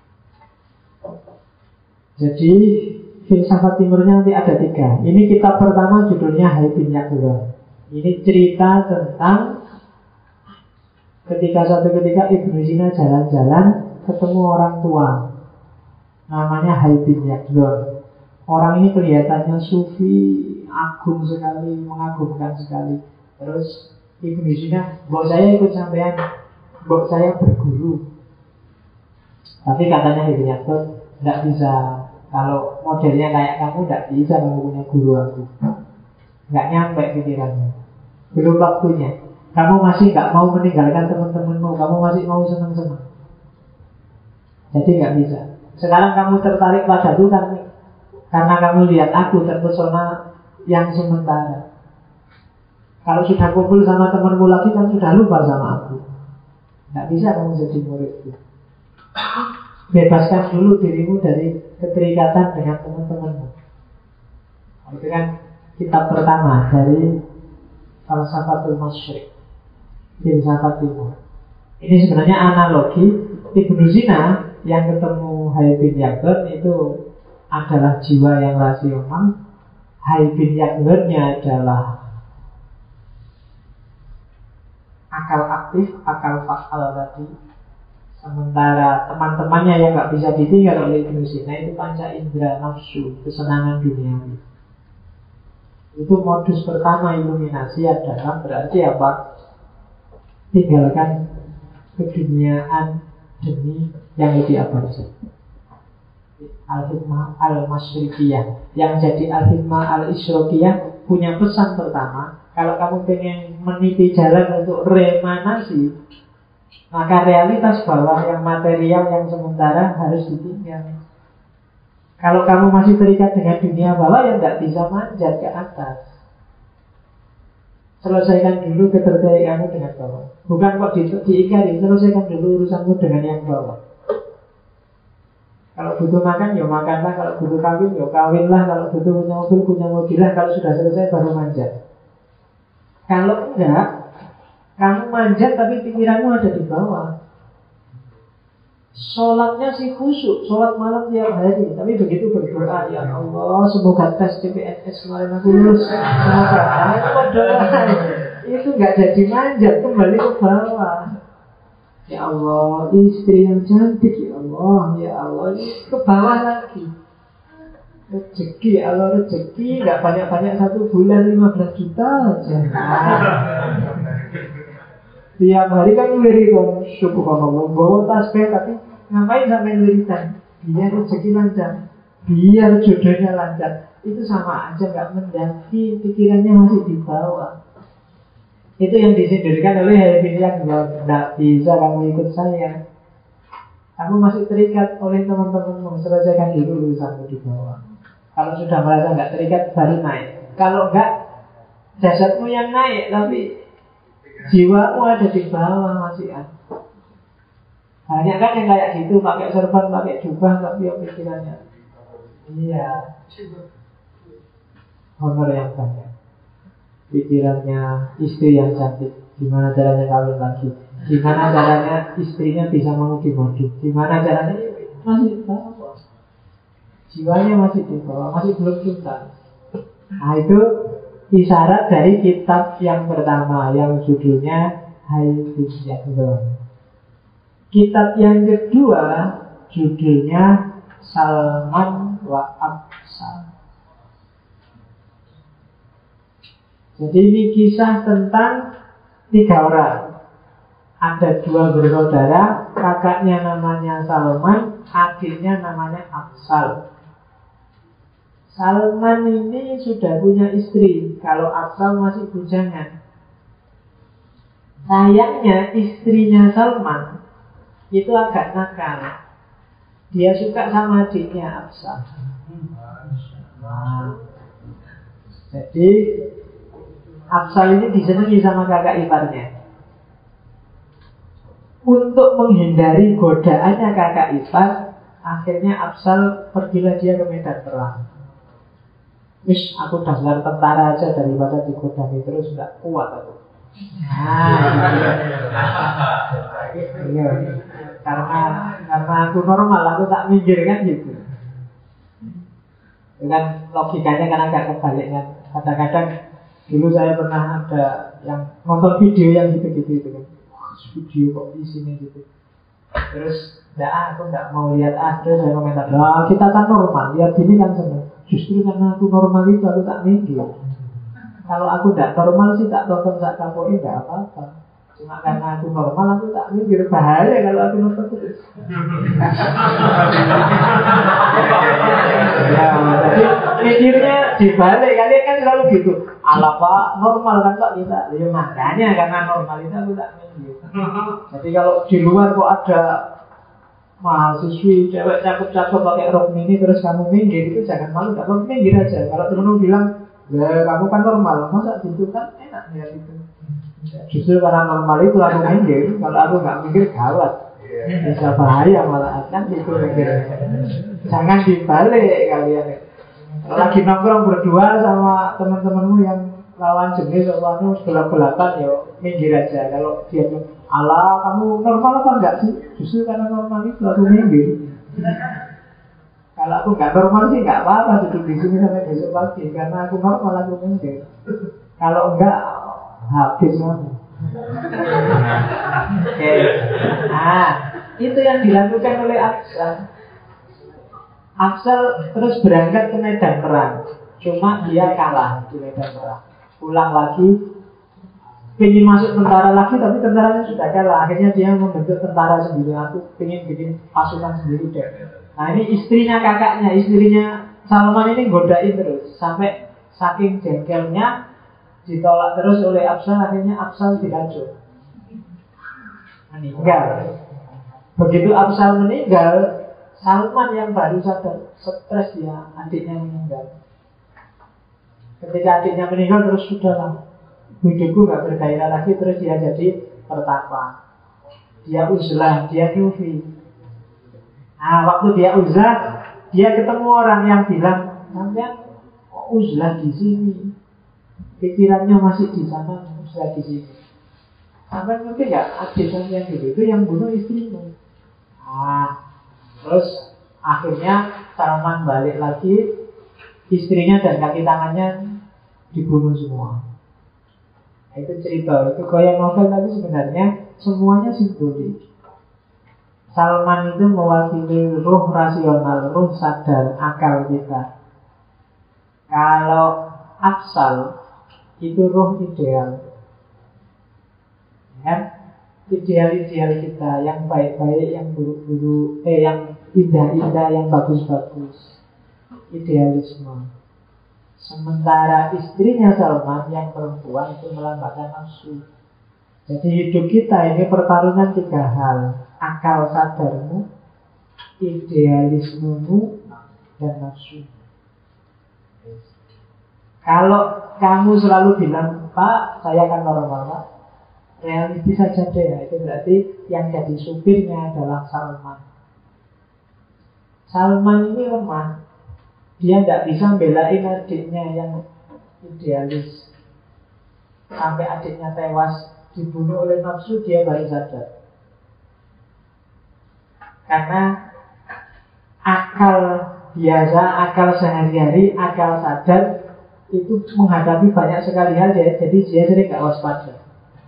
Jadi filsafat timurnya nanti ada 3. Ini kitab pertama judulnya Haibin Yakbar. Ini cerita tentang ketika Ibnu Sina jalan-jalan ketemu orang tua namanya Haibin Yakbar. Orang ini kelihatannya sufi, agung sekali, mengagumkan sekali. Terus Ibnu Sina, mbok saya ikut sampean, mbok saya berguru. Tapi katanya Haibin Yakbar, tidak bisa. Kalau modelnya kayak kamu, tidak bisa kamu punya guru aku. Nggak nyampe pikirannya, belum waktunya. Kamu masih nggak mau meninggalkan teman-temanmu, kamu masih mau senang-senang. Jadi nggak bisa. Sekarang kamu tertarik padaku karena kamu lihat aku terpesona yang sementara. Kalau sudah kumpul sama temanmu lagi, kan sudah lupa sama aku. Nggak bisa kamu jadi muridku. Bebaskan dulu dirimu dari keterikatan dengan teman-temanmu. Itu kan kitab pertama dari Falsafatul Masyriq, filsafat timur. Ini sebenarnya analogi. Ibnu Sina yang ketemu Haibin Yakbar itu adalah jiwa yang rasional. Haibin Yakbarnya adalah akal aktif, akal faal tadi. Sementara teman-temannya yang nggak bisa ditinggal oleh Ibnu Sina itu panca indera nafsu, kesenangan duniawi. Itu modus pertama iluminasi adalah berarti apa? Tinggalkan keduniaan demi yang lebih abadi. Al-Hikmah Al-Masyriqiyah. Yang jadi Al-Hikmah Al-Isyraqiyah punya pesan pertama, kalau kamu pengen meniti jalan untuk remanasi, maka realitas bawah yang material yang sementara harus ditinggal. Kalau kamu masih terikat dengan dunia bawah, ya tidak bisa manjat ke atas. Selesaikan dulu ketertarikanmu dengan bawah. Bukan kok diingkari, selesaikan dulu urusanmu dengan yang bawah. Kalau butuh makan, ya makanlah. Kalau butuh kawin, ya kawinlah. Kalau butuh punya mobil lah. Kalau sudah selesai, baru manjat. Kalau enggak, kamu manjat tapi pikiranmu ada di bawah. Sholatnya sih khusyuk, sholat malam tiap hari. Tapi begitu berdoa, ya Allah, semoga tes CPNS kemarin aku lulus. Semoga itu berdoa. Itu enggak jadi manjat, kembali ke bawah. Ya Allah, istri yang cantik, ya Allah, ini ke bawah lagi. Rezeki, ya Allah, rezeki nggak banyak-banyak, 1 bulan 15 juta aja. Tiap hari kan ngelirik, subhanallah, bawa tasbih, tapi ngapain sampai ngelirik? Biar rezeki lancar, biar jodohnya lancar. Itu sama aja, nggak mendaki, pikirannya masih di bawah. Itu yang disindirkan oleh Haibin Yakbar. Tidak bisa kamu ikut saya, kamu masih terikat oleh teman-temanmu. Selesaikan dulu urusanmu di bawah. Kalau sudah merasa nggak terikat, baru naik. Kalau enggak, jasadmu yang naik, tapi Jiwamu ada di bawah masih ada. Banyak kan yang kayak gitu, pakai serban, pakai jubah, tapi yang pikirannya, iya, honor yang banyak. Pikirannya istri yang cantik, gimana caranya kawin lagi, gimana caranya istrinya bisa menguji-uji, gimana caranya, masih di bawah. Jiwanya masih di bawah, masih belum tuntas. Nah itu isyarat dari kitab yang pertama, yang judulnya Haidiyatullah. Kitab yang kedua judulnya Salman wa Absal. Jadi ini kisah tentang 3 orang. Ada 2 bersaudara, kakaknya namanya Salman, adiknya namanya Absal. Salman ini sudah punya istri, kalau Absal masih bujangan. Sayangnya istrinya Salman itu agak nakal. Dia suka sama adiknya Absal. Nah, jadi Absal ini disenangi sama kakak iparnya. Untuk menghindari godaannya kakak ipar, akhirnya Absal pergilah dia ke medan perang. Aku daftar tentara aja daripada digodani terus, nggak kuat aku. Iya. Karena aku normal, aku tak minggir kan gitu. Dengan logikanya kan agak kebalik kan. Kadang-kadang dulu saya pernah ada yang nonton video yang gitu-gitu itu kan. Video kok isinya gitu. Terus aku nggak mau lihat, ada saya komentar, kita kan normal, lihat gini kan seneng. Justru karena aku normal itu aku tak minggir. Kalau aku tidak normal sih tak tonton sak kapoke tidak apa-apa. Cuma karena aku normal aku tak minggir, bahaya kalau aku nonton terus. Ya, jadi mikirnya dibalik, kalian kan selalu gitu. Ala Pak, normal kan Pak kita. Ya makanya karena normal itu aku tak minggir. Jadi kalau di luar kok ada mahasiswi cewek cakep-cakep pakai rok mini terus kamu minggir, itu jangan malu, nggak apa minggir aja. Kalau temen-temen bilang, ya kamu kan normal, masa gitu kan enak ya gitu. Justru karena normal itu aku minggir. Kalau aku nggak minggir gawat, bisa bahaya malah kan gitu mikirnya. Jangan dibalik kalian. Kalau lagi nongkrong berdua sama teman-temanmu yang lawan jenis atau gelap-gelapan, ya minggir aja. Kalau dia bilang, ala kamu normal apa enggak sih? Justru karena normal itu aku minggir. Kalau aku nggak normal sih nggak apa-apa duduk di sini sampai besok pagi, karena aku normal aku minggir. Kalau enggak habis kamu. Oke. Nah, itu yang dilakukan oleh Absal. Absal terus berangkat ke medan perang. Cuma dia kalah di medan perang. Pulang lagi, ingin masuk tentara lagi, tapi tentaranya sudah kalah. Akhirnya dia membentuk tentara sendiri. Aku ingin bikin pasukan sendiri deh. Nah ini istrinya kakaknya, istrinya Salman ini godain terus. Sampai saking jengkelnya ditolak terus oleh Absal. Akhirnya Absal diracun, meninggal. Begitu Absal meninggal, Salman yang baru sadar, stres ya, adiknya meninggal. Ketika adiknya meninggal terus sudahlah, hidupku gak bergairah lagi. Terus dia jadi pertapa, dia uzlah, dia nyufi. Nah waktu dia uzlah, dia ketemu orang yang bilang, sampean kok uzlah di sini, pikirannya masih di sana, uzlah di sini. Sampean ngerti gak, adik sampean dulu itu yang bunuh istrimu. Nah terus akhirnya Salman balik lagi, istrinya dan kaki tangannya dibunuh semua. Nah, itu cerita, itu goyang novel, tapi sebenarnya semuanya simbolik. Salman itu mewakili ruh rasional, ruh sadar, akal kita. Kalau Absal itu ruh ideal, ya? Ideal-ideal kita, yang baik-baik, yang buruk-buruk, yang indah-indah, yang bagus-bagus, idealisme. Sementara istrinya Salman yang perempuan itu melambangkan nafsu. Jadi hidup kita ini pertarungan 3 hal: akal sadarmu, idealismemu, dan nafsu. Kalau kamu selalu bilang, Pak, saya akan normal, Pak, realistis saja deh. Itu berarti yang jadi supirnya adalah Salman. Salman ini lemah. Dia tidak bisa belain adiknya yang idealis. Sampai adiknya tewas dibunuh oleh nafsu, dia baru sadar. Karena akal biasa, akal sehari-hari, akal sadar itu menghadapi banyak sekali hal ya, jadi dia sering gak waspada.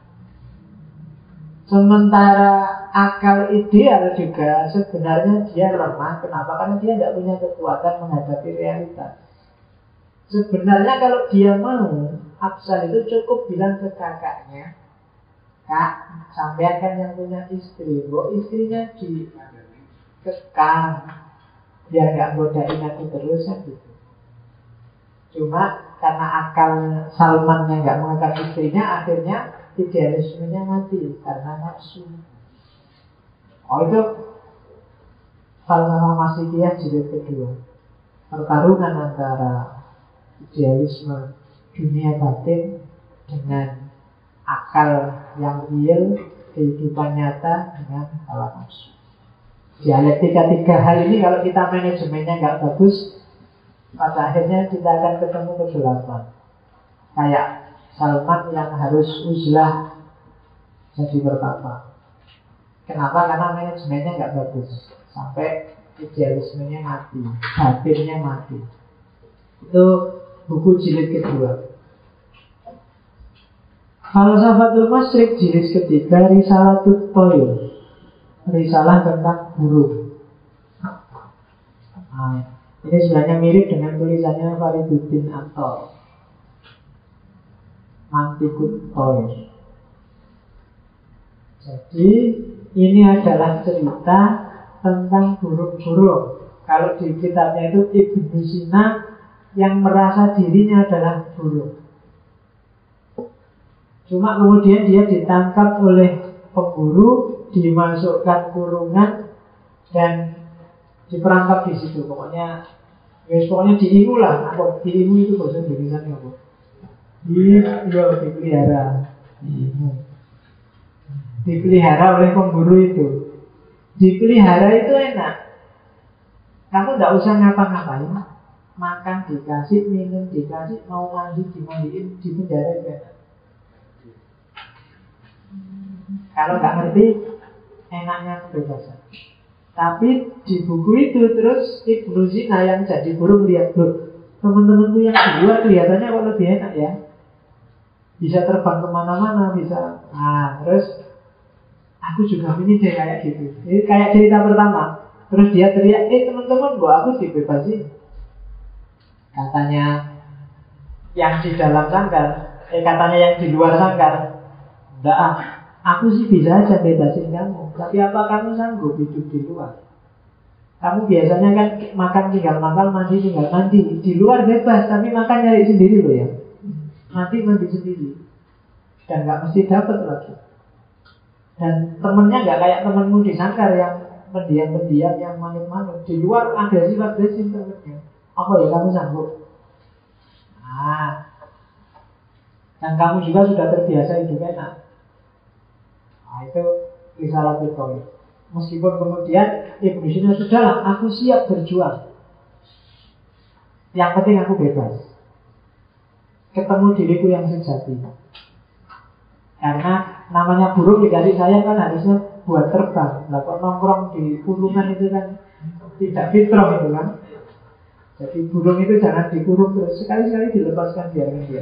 Sementara akal ideal juga sebenarnya dia lemah. Kenapa? Karena dia tidak punya kekuatan menghadapi realitas. Sebenarnya kalau dia mau, Afzal itu cukup bilang ke kakaknya, Kak, sampean kan yang punya istri, istrinya dikekang biar gak godain aku terus kan gitu. Cuma karena akal Salman yang gak mengekang istrinya, akhirnya idealismenya mati karena nafsu. Oh, itu falsafah Masikiyah jilid kedua. Pertarungan antara idealisme dunia batin dengan akal yang real, kehidupan nyata dengan hawa nafsu. Dialektika tiga hal ini kalau kita manajemennya nggak bagus, pada akhirnya kita akan ketemu kegelapan. Kayak Salman yang harus uzlah jadi pertama. Kenapa? Karena manajemennya nggak bagus, sampai idealismenya mati, batinnya mati. Itu buku jilid kedua. Falsafatul Masyriq jilid ketiga, Risalatut Toyur, risalah tentang burung. Nah, ini sebenarnya mirip dengan tulisannya Fariduddin Atol, Mantikut Toyur. Jadi ini adalah cerita tentang burung-burung. Kalau di kitabnya itu Ibnu Sina yang merasa dirinya adalah burung. Cuma kemudian dia ditangkap oleh pemburu, dimasukkan kurungan dan diperangkap di situ. Pokoknya diimu lah. Apa diimu itu bahasa Indonesia apa? Dipelihara. Dipelihara oleh pemburu itu. Dipelihara itu enak. Kamu tidak usah ngapa-ngapain. Makan dikasih, minum dikasih, mau mandi dimandiin, di penjara itu enak. Kalau nggak ngerti, enaknya kebebasan. Tapi di buku itu terus Ibnu Sina yang jadi burung lihat, loh, teman-temanku yang di luar kelihatannya kok lebih enak ya. Bisa terbang kemana-mana, bisa. Nah, terus aku juga ingin deh kayak gitu. Ini kayak cerita pertama. Terus dia teriak, teman-teman, aku dibebasin. Katanya yang di dalam sangkar, katanya yang di luar sangkar, enggak, aku sih bisa aja bebasin kamu. Tapi apa kamu sanggup hidup di luar? Kamu biasanya kan makan tinggal makan, mandi tinggal mandi. Di luar bebas, tapi makan nyari sendiri loh ya. Mandi sendiri. Dan gak mesti dapat lagi. Dan temennya gak kayak temenmu di sangkar yang pendiam-pendiam, yang manut-manut. Di luar agresif-agresif temennya. Apa ya kamu sanggup? Nah, dan kamu juga sudah terbiasa hidup enak. Nah, itu risalah Toyur. Meskipun kemudian Ibnu Sina sudahlah, aku siap berjuang. Yang penting aku bebas. Ketemu diriku yang sejati. Karena namanya burung dikasih saya kan harusnya buat terbang. Lah kok nongkrong di kurungan itu kan tidak fitrah itu kan. Jadi burung itu jangan dikurung terus, sekali-sekali dilepaskan biarkan dia.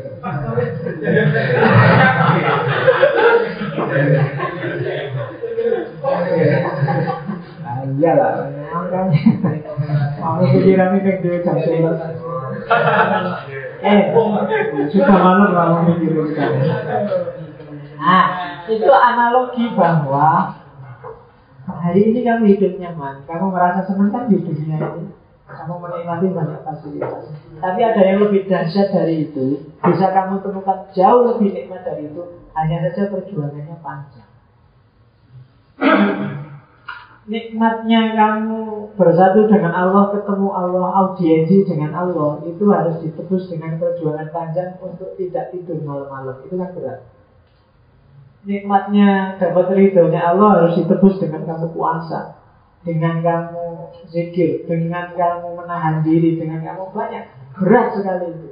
Nah, iyalah, makanya kamu pikiran ini dia jam 11. Sudah malam kamu mikirin kamu. Nah, itu analogi bahwa hari ini kamu hidup nyaman, kamu merasa senang kan di dunia ini. Kamu menikmati banyak fasilitas. Tapi ada yang lebih dahsyat dari itu. Bisa kamu temukan jauh lebih nikmat dari itu. Hanya saja perjuangannya panjang. Nikmatnya kamu bersatu dengan Allah, ketemu Allah, audiensi dengan Allah, itu harus ditebus dengan perjuangan panjang untuk tidak tidur malam-malam. Itu kan berat. nikmatnya dapat ridhonya Allah harus ditebus dengan kamu puasa, dengan kamu zikir, dengan kamu menahan diri, dengan kamu banyak. Berat sekali itu.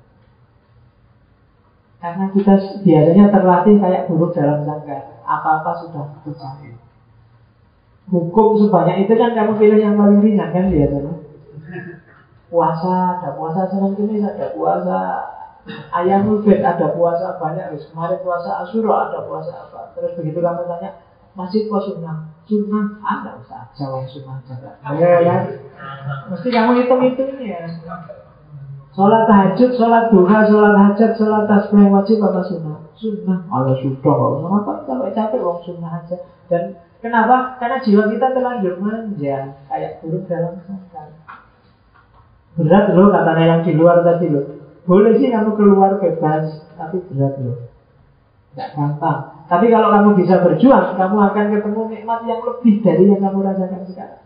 Karena kita biasanya terlatih kayak buruk dalam sangkar. Apa-apa sudah dicari. Hukum sebanyak itu kan kamu pilih yang paling ringan kan biasanya. Puasa, ada puasa Senin Kamis, ada puasa Ayamul Bid, ada puasa banyak. Kemarin puasa Asyura, ada puasa apa. Terus begitu kamu tanya, masih puasa sunnah? Sunnah? Ada usah jawab sunnah jaga. Ya. Mesti kamu hitung-hitungnya. Sholat tahajud, sholat duha, sholat hajat, sholat tasbih wajib apa sunnah? Sunnah. Allah sudah, kenapa sampai capek wong sunnah aja. Dan kenapa? Karena jiwa kita terlanjur manja, kayak buruk dalam sangkar. Berat loh katanya yang di luar tadi loh. Boleh sih kamu keluar bebas, tapi berat loh. Gak gampang. Tapi kalau kamu bisa berjuang, kamu akan ketemu nikmat yang lebih dari yang kamu rasakan sekarang.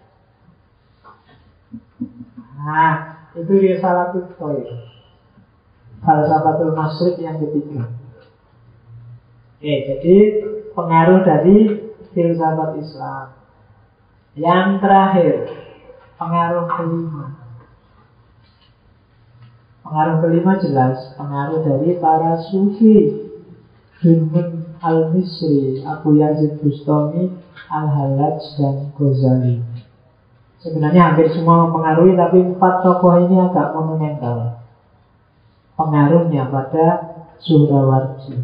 Nah, itu Risalatul Toir, Falsafatul Masyriq yang ketiga. Jadi pengaruh dari filsafat Islam. Yang terakhir, pengaruh kelima. Pengaruh kelima jelas, pengaruh dari para sufi. Junnun al-Misri, Abu Yazid Bustami, Al-Hallaj, dan Ghazali. Sebenarnya hampir semua mempengaruhi, tapi 4 tokoh ini agak monumental pengaruhnya pada Suhrawardi.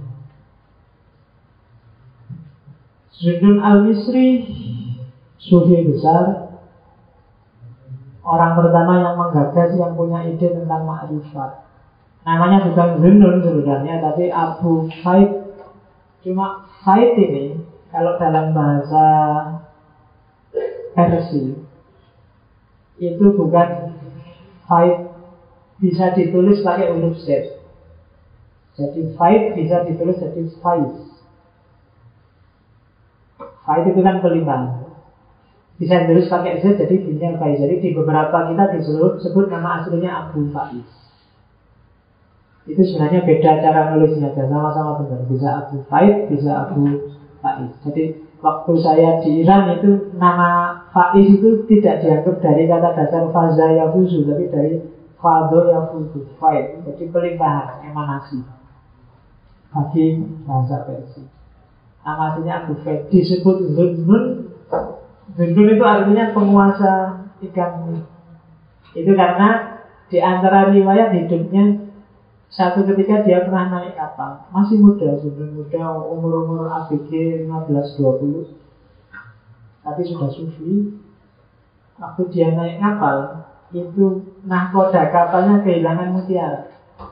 Junnun al-Misri, sufi besar, orang pertama yang menggagas, yang punya ide tentang ma'rifat. Namanya bukan Junnun sebenarnya, tapi Abu Faid. Cuma Faid ini, kalau dalam bahasa Persia, itu bukan Faid, bisa ditulis pakai huruf Z. Jadi Faid bisa ditulis jadi Faiz. Faid itu kan kelima, bisa ditulis pakai Z jadi bunyinya Faiz. Jadi di beberapa kita disebut nama aslinya Abu Faiz. Itu sebenarnya beda cara nulisnya, dan sama-sama benar. Bisa Abu Faid, bisa Abu Faiz. Jadi waktu saya di Iran itu nama Faiz itu tidak dianggap dari kata dasar Faza Yafuzu, tapi dari Fado Yafuzu, Faid. Jadi pelimpahan, emanasi bagi bahasa Persia. Nama aslinya Abu Faid. Disebut Zunnun. Zunnun itu artinya penguasa ikan. Itu karena di antara riwayat hidupnya, satu ketika dia pernah naik kapal. Masih muda, sudah muda, umur ABG 15-20, tapi sudah sufi. Waktu dia naik kapal, itu nahkoda kapalnya kehilangan mutiara.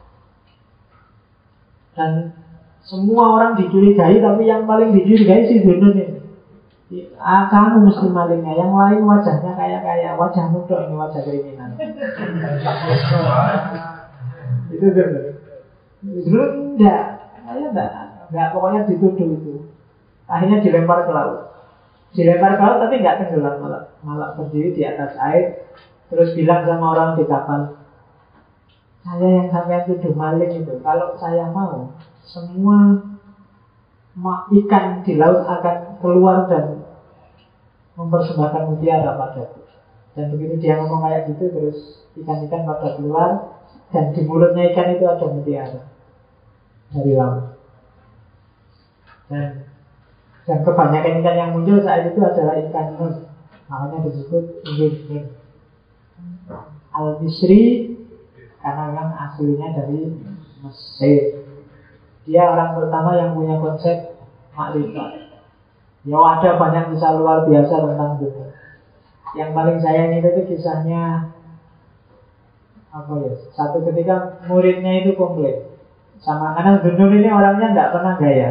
Dan semua orang dicurigai, tapi yang paling dicurigai si Junnun ini. Kamu mesti malingnya, yang lain wajahnya kayak wajahmu dok, ini wajah kriminal. Itu dulu enggak, pokoknya dituduh itu. Akhirnya dilempar ke laut. Dilempar ke laut tapi enggak tenggelam, malah berdiri di atas air. Terus bilang sama orang di kapal, saya yang sampai tuduh maling itu, kalau saya mau, semua ikan di laut akan keluar dan mempersembahkan mutiara padaku. Dan begitu dia ngomong kayak gitu, terus ikan-ikan pada keluar, dan di mulutnya ikan itu ada mutiara dari laut. Dan kebanyakan ikan yang muncul saat itu adalah ikan nun. Makanya disebut Junnun al-Misri, karena memang aslinya dari Mesir. Dia orang pertama yang punya konsep makrifat. Ya ada banyak kisah luar biasa tentang Junnun. Yang paling sayang itu kisahnya satu ketika muridnya itu komplain sama, karena Junnun ini orangnya nggak pernah gaya.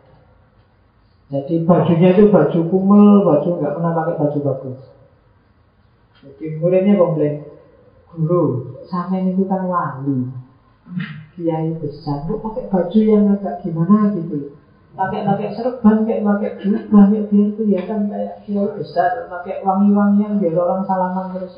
Jadi bajunya itu baju kumel, baju nggak pernah pakai baju bagus. Jadi muridnya komplain, guru, sampean itu kan wali, kiai besar, kok pakai baju yang agak gimana gitu, pakai serban, pakai jubah, biar kelihatan kayak kiai besar, pakai wangi-wangian biar orang salaman terus.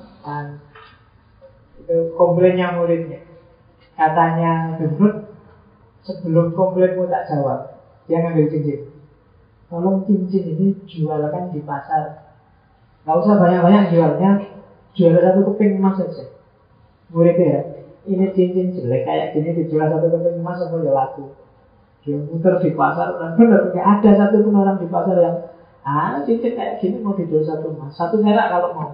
Itu komplainnya muridnya. Katanya Junnun, sebelum komplainmu tak jawab, Dia ngambil cincin. Tolong cincin ini jualkan di pasar. Gak usah banyak-banyak jualnya, jual satu keping emas saja. Muridnya ya, ini cincin jelek kayak gini dijual satu keping emas apa ya laku. Dia muter di pasar, dan benar gak ada satu pun orang di pasar yang cincin kayak gini mau dijual satu emas, satu perak kalau mau.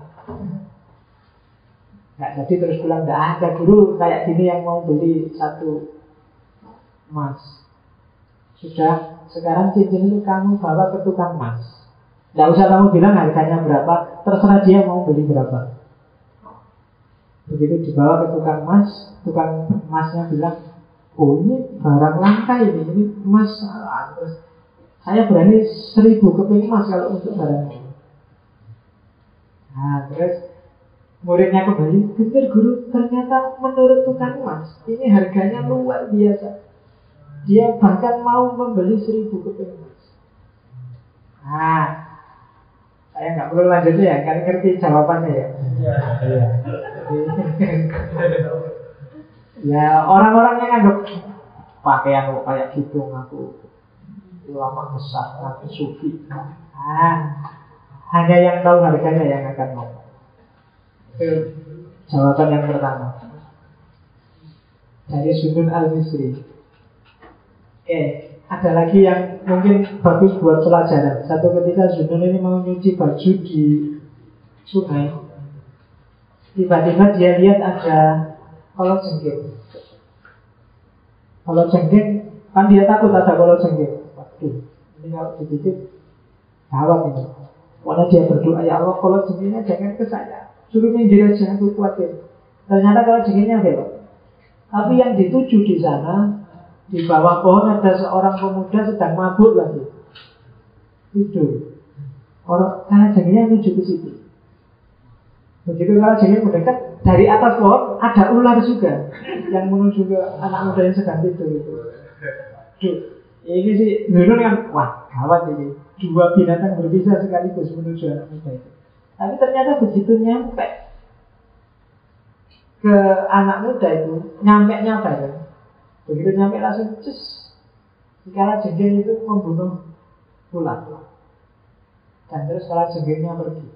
Gak jadi terus bilang gak ada guru kayak gini yang mau beli satu emas. Sudah, sekarang cincin itu kamu bawa ke tukang emas. Gak usah kamu bilang harganya berapa, terserah dia mau beli berapa. Begitu dibawa ke tukang emasnya bilang, oh ini barang langka ini emas. Terus saya berani 1000 keping emas kalau untuk barang ini. Nah terus muridnya kembali, benar guru, ternyata menurut tukang emas ini harganya luar biasa. Dia bahkan mau membeli 1000 keping emas. Nah, saya nggak perlu lanjut ya, kan ngerti jawabannya ya. Iya. Ya orang-orang yang anggap pakaian kok kayak gitu ngaku ulama besar, ngaku sufi. Hanya yang tahu harganya yang akan ngomong. Itu jawaban yang pertama dari Zunnun al-Misri. Oke, ada lagi yang mungkin bagus buat pelajaran. Satu ketika Zunnun ini mau nyuci baju di sungai. Tiba-tiba dia lihat ada kolot jengking. Kolot jengking, kan dia takut ada kolot jengking. Waduh, ini kalau dikit gawat ini. Pokoknya dia berdoa, ya Allah kolot jengkingnya jangan ke saya, suruh minggir aja, aku khawatir. Ternyata kolot jengkingnya belok. Tapi yang dituju di sana, di bawah pohon ada seorang pemuda sedang mabuk lagi. Tidur. Karena jengkingnya menuju ke situ. Begitu kalau jengking mendekat, dari atas pohon ada ular juga yang menuju ke anak muda yang sedang tidur itu. Duh, ini sih Zunnun kan, wah gawat ini. Dua binatang berbisa sekaligus menuju anak muda itu. Tapi ternyata begitu nyampe ke anak muda itu, nyampe-nya bareng. Begitu nyampe langsung cus. Sekarang jengking itu membunuh ular. Dan terus kalau jengkingnya pergi.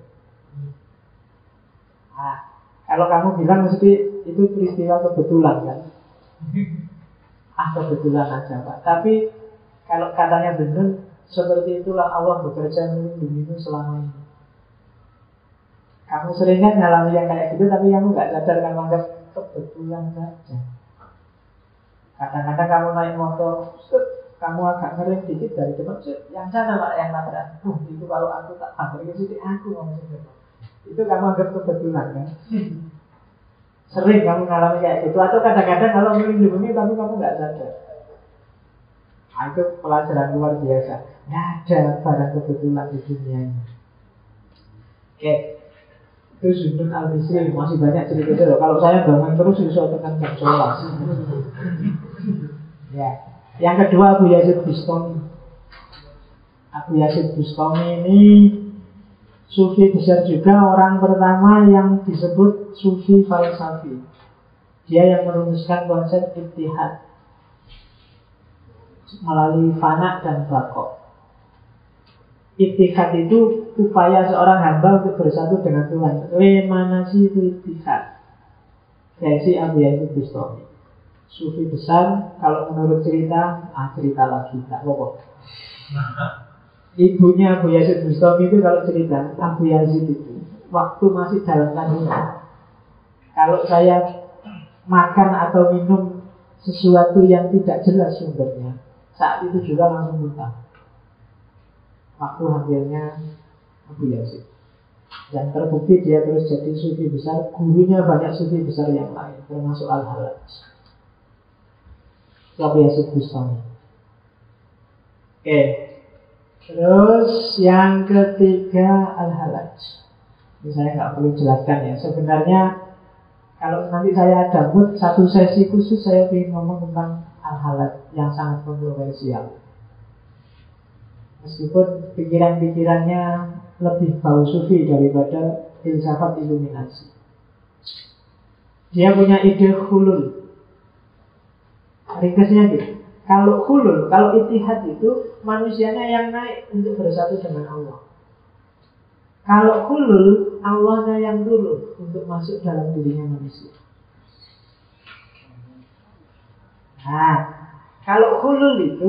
Kalau kamu bilang mesti itu peristiwa kebetulan kan. Kebetulan aja Pak. Tapi kalau katanya benar, seperti itulah Allah bekerja melindungimu selama ini. Kamu sering kan ngalami yang kayak gitu, tapi kamu gak sadar, kamu anggap kebetulan saja. Kadang-kadang kamu naik motor, kamu agak ngerem dikit dari depan, yang sana Pak yang nabrak. Itu kalau aku tak tabrakin sih aku ngomong gitu. Itu kamu anggap kebetulan kan. Sering kamu ngalami kayak gitu. Atau kadang-kadang kalau melindungi tapi kamu gak sadar. Itu pelajaran luar biasa. Gak ada barang kebetulan di dunia ini. Oke, itu Zunnun al-Misri. Masih banyak cerita-cerita. Kalau saya bangun terus bisa tekan jam 11. Ya. Yang kedua Abu Yazid Bustami. Abu Yazid Bustami ini Sufi besar juga, orang pertama yang disebut Sufi Falsafi. Dia yang merumuskan konsep ittihad melalui fana dan baqo. Ittihad itu upaya seorang hamba untuk bersatu dengan Tuhan. Lemanasi itu ittihad. Versi Abu Yazid Bustami. Sufi besar, kalau menurut cerita, cerita lagi, tak apa-apa. Ibunya Abu Yazid Bustami itu kalau cerita, Abu Yazid itu waktu masih dalam kandungan, kalau saya makan atau minum sesuatu yang tidak jelas sumbernya, saat itu juga langsung muntah. Waktu hamilnya Abu Yazid. Dan terbukti dia terus jadi sufi besar. Gurunya banyak sufi besar yang lain, termasuk Al-Halaj. Abu Yazid Bustami. Oke. Terus yang ketiga Al-Halaj. Ini saya nggak perlu jelaskan ya. Sebenarnya kalau nanti saya ada mood satu sesi khusus, saya ingin ngomong tentang Al-Halaj yang sangat kontroversial. Meskipun pikiran-pikirannya lebih bau sufi daripada filsafat iluminasi. Dia punya ide hulul. Ringkasnya gitu. Kalau hulul, kalau itihad itu manusianya yang naik untuk bersatu dengan Allah. Kalau hulul, Allahnya yang turun untuk masuk dalam dirinya manusia. Nah, kalau hulul itu,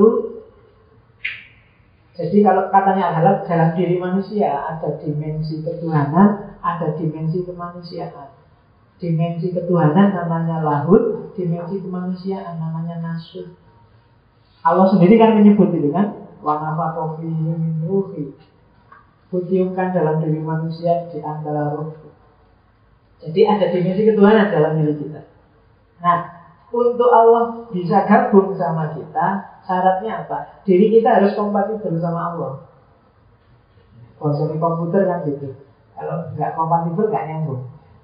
jadi kalau katanya adalah dalam diri manusia ada dimensi ketuhanan, ada dimensi kemanusiaan. Dimensi ketuhanan namanya lahud, dimensi kemanusiaan namanya nasud. Allah sendiri kan menyebut itu kan, wa nafakha fihi min ruhi. Kutiupkan dalam diri manusia di antara roh. Jadi ada dimensi ketuhanan dalam diri kita. Nah, untuk Allah bisa gabung sama kita, syaratnya apa? Diri kita harus kompatibel sama Allah. Bahasa komputer kan gitu. Kalau nggak kompatibel nggak nyambung.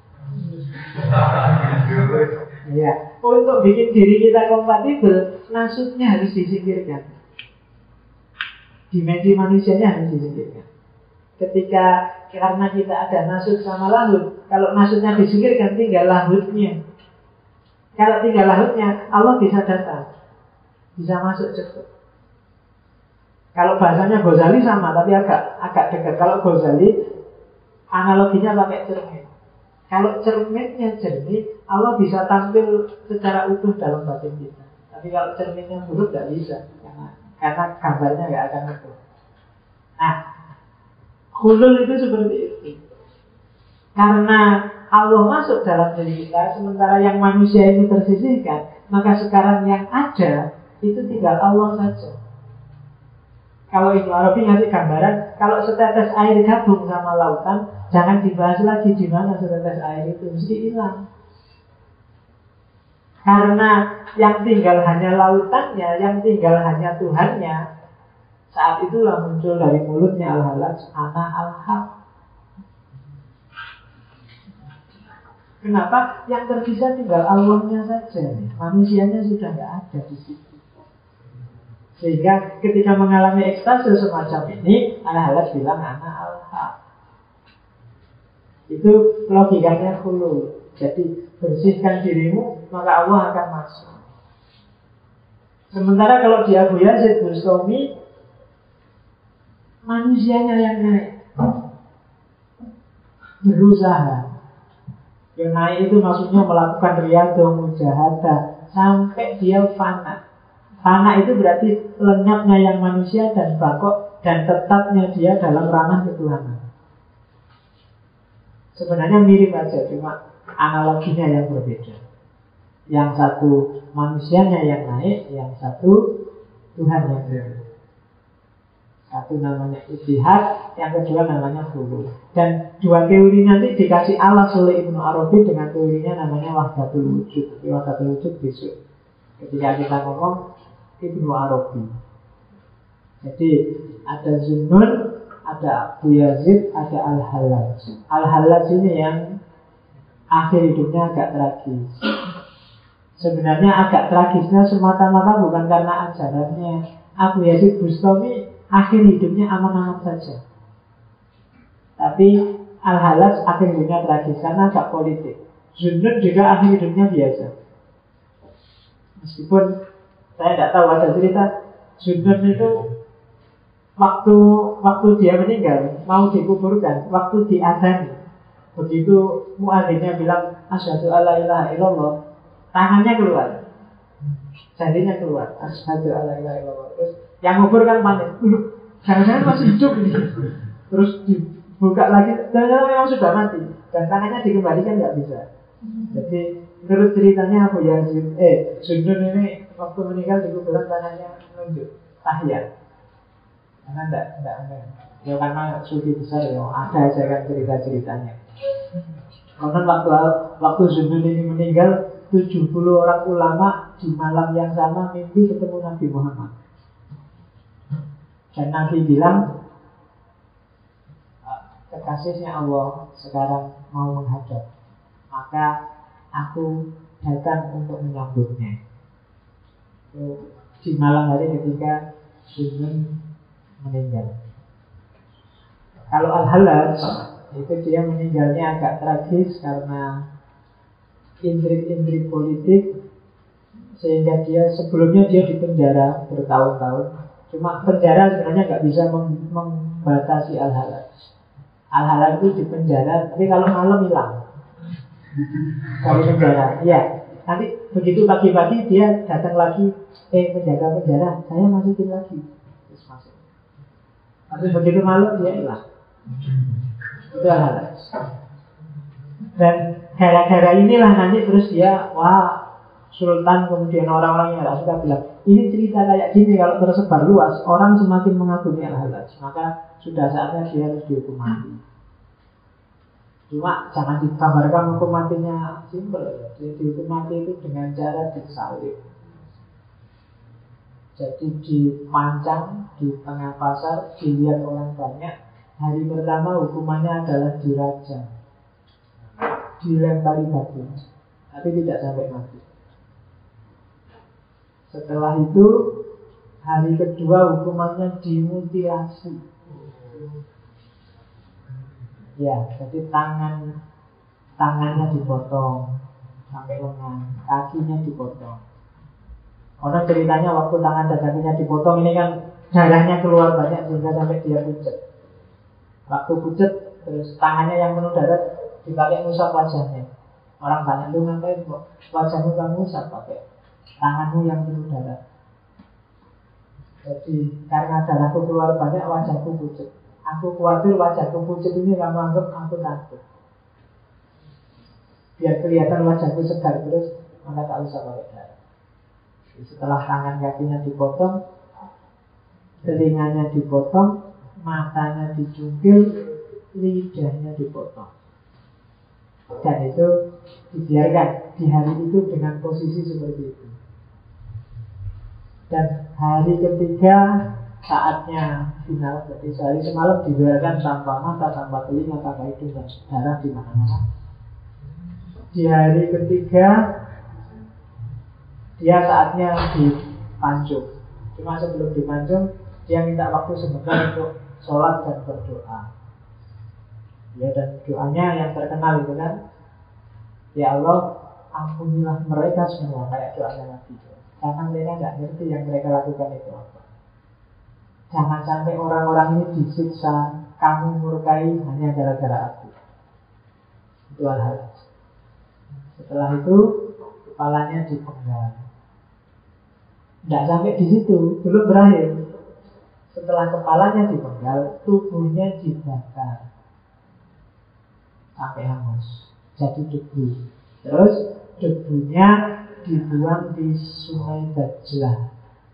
Ya, untuk bikin diri kita kompatibel, nasutnya harus disingkirkan. Dimensi manusianya harus disingkirkan. Ketika karena kita ada nasut sama lahud, kalau nasutnya disingkirkan tinggal lahudnya. Kalau tinggal lahudnya, Allah bisa datang, bisa masuk cepat. Kalau bahasanya Ghazali sama, tapi agak dekat. Kalau Ghazali analoginya pakai cermin. Kalau cerminnya jernih, Allah bisa tampil secara utuh dalam batin kita. Tapi kalau cerminnya buruk, tidak bisa, karena gambarnya nggak akan utuh. Nah, hulul itu seperti itu. Karena Allah masuk dalam diri kita, sementara yang manusia ini tersisihkan, maka sekarang yang ada itu tinggal Allah saja. Kalau Ibnu Arabi ngasih gambaran, kalau setetes air gabung sama lautan, jangan dibahas lagi di mana setetes air itu, mesti hilang. Karena yang tinggal hanya lautannya, yang tinggal hanya Tuhannya. Saat itulah muncul dari mulutnya Al-Halaj, Ana Al-Haq. Kenapa? Yang tersisa tinggal Allahnya saja. Manusianya sudah tidak ada di situ. Sehingga ketika mengalami ekstase semacam ini, Al-Halaj bilang Ana Al-Haq. Itu logikanya hulul. Jadi bersihkan dirimu, maka Allah akan masuk. Sementara kalau di Abu Yazid Bustami, manusianya yang naik, berusaha. Yang naik itu maksudnya melakukan riyadhah, mujahadah, sampai dia fana. Fana itu berarti lenyapnya yang manusia dan bakok dan tetapnya dia dalam ranah ketuhanan. Sebenarnya mirip aja, cuma analoginya yang berbeda. Yang satu manusianya yang naik, yang satu Tuhan yang naik. Satu namanya itihad, yang kedua namanya hulul. Dan dua teori nanti dikasih alas oleh Ibnu Arabi dengan teorinya namanya wahdatul wujud. Wahdatul wujud besok ketika kita ngomong Ibnu Arabi. Jadi ada Zunnun, ada Abu Yazid, ada Al-Halaj. Al-Halaj ini yang akhir hidupnya agak tragis. Sebenarnya agak tragisnya semata-mata bukan karena ajarannya. Abu Yazid Bustami akhir hidupnya aman-aman saja. Tapi Al-Halaj akhir hidupnya tragis karena agak politik. Zunnun juga akhir hidupnya biasa. Meskipun saya tidak tahu, ada cerita Zunnun itu waktu dia meninggal, mau dikuburkan, waktu diadzani, begitu muadzinnya bilang asyhadu alla ilaha illallah, tangannya keluar, jarinya keluar, asyhadu alla ilaha illallah. Terus yang ngubur kan panik, jangan-jangan masih hidup ini. Terus dibuka lagi, jangan-jangan memang sudah mati, dan tangannya dikembalikan nggak bisa. Jadi menurut ceritanya Abu Yazid, Zunnun ini waktu meninggal di kuburan tangannya menunjuk tahiyat. Karena enggak ya karena sufi besar ya, ada aja kan cerita-ceritanya. Karena waktu Zunnun ini meninggal, 70 orang ulama di malam yang sama mimpi ketemu Nabi Muhammad. Dan Nabi bilang, kekasihnya Allah sekarang mau menghadap, maka aku datang untuk menyambutnya. Di malam hari ketika Zunnun meninggal. Kalau Al-Halaj itu dia meninggalnya agak tragis karena intrik-intrik politik Sehingga sebelumnya dia di penjara bertahun-tahun. Cuma penjara sebenarnya nggak bisa membatasi al-halal. Al-halal itu di penjara, tapi kalau malam hilang dari penjara. Iya, nanti begitu pagi-pagi dia datang lagi, penjaga penjara, saya masukin lagi. Terus masuk. Tapi begitu malam dia hilang. Itu al-halal. Dan gara-gara inilah nanti terus dia, wah, sultan, kemudian orang-orang yang tidak suka bilang, ini cerita kayak gini kalau tersebar luas, orang semakin mengagumi al-halal, maka sudah saatnya dia harus dihukum mati. Cuma jangan digambarkan hukum matinya simpel ya. Jadi dihukum mati itu dengan cara disalib. Jadi dipancang di tengah pasar, dilihat orang banyak. Hari pertama hukumannya adalah dirajam, dilempari batu, tapi tidak sampai mati. Setelah itu hari kedua hukumannya dimutilasi. Ya, jadi tangannya dipotong sampai lengan, kakinya dipotong. Karena ceritanya waktu tangan dan kakinya dipotong ini kan darahnya keluar banyak sehingga sampai dia pucat. Waktu pucat, terus tangannya yang penuh darah dipakai ngusap wajahnya. Orang tanya, lu ngapain kok wajahmu kamu ngusap? Pakai tanganmu yang penuh darah. Jadi karena darahku keluar banyak, wajahku pucat. Aku khawatir wajahku pucat ini kamu anggap aku takut. Biar kelihatan wajahku segar terus, maka tak usah pakai darah. Setelah tangan kakinya dipotong, telinganya dipotong, matanya dicungkil, lidahnya dipotong. Dan itu dibiarkan di hari itu dengan posisi seperti itu. Dan hari ketiga saatnya final, jadi sehari semalam dibiarkan tanpa mata, tanpa telinga, tanpa hidung dan darah di mana-mana. Di hari ketiga dia saatnya dipancung. Cuma sebelum dipancung dia minta waktu sebentar untuk sholat dan berdoa. Ya, dan doanya yang terkenal itu kan, ya Allah, ampunilah mereka semua, kayak doanya Nabi. Karena mereka nggak ngerti yang mereka lakukan itu apa. Jangan sampai orang-orang ini disiksa, kamu murkai hanya gara-gara aku. Itu hal-hal. Setelah itu kepalanya dipenggal. Tidak sampai di situ, belum berakhir. Setelah kepalanya dipenggal, tubuhnya dibakar sampai hangus, jadi debu. Terus debunya dibuang di Sungai Dajlah.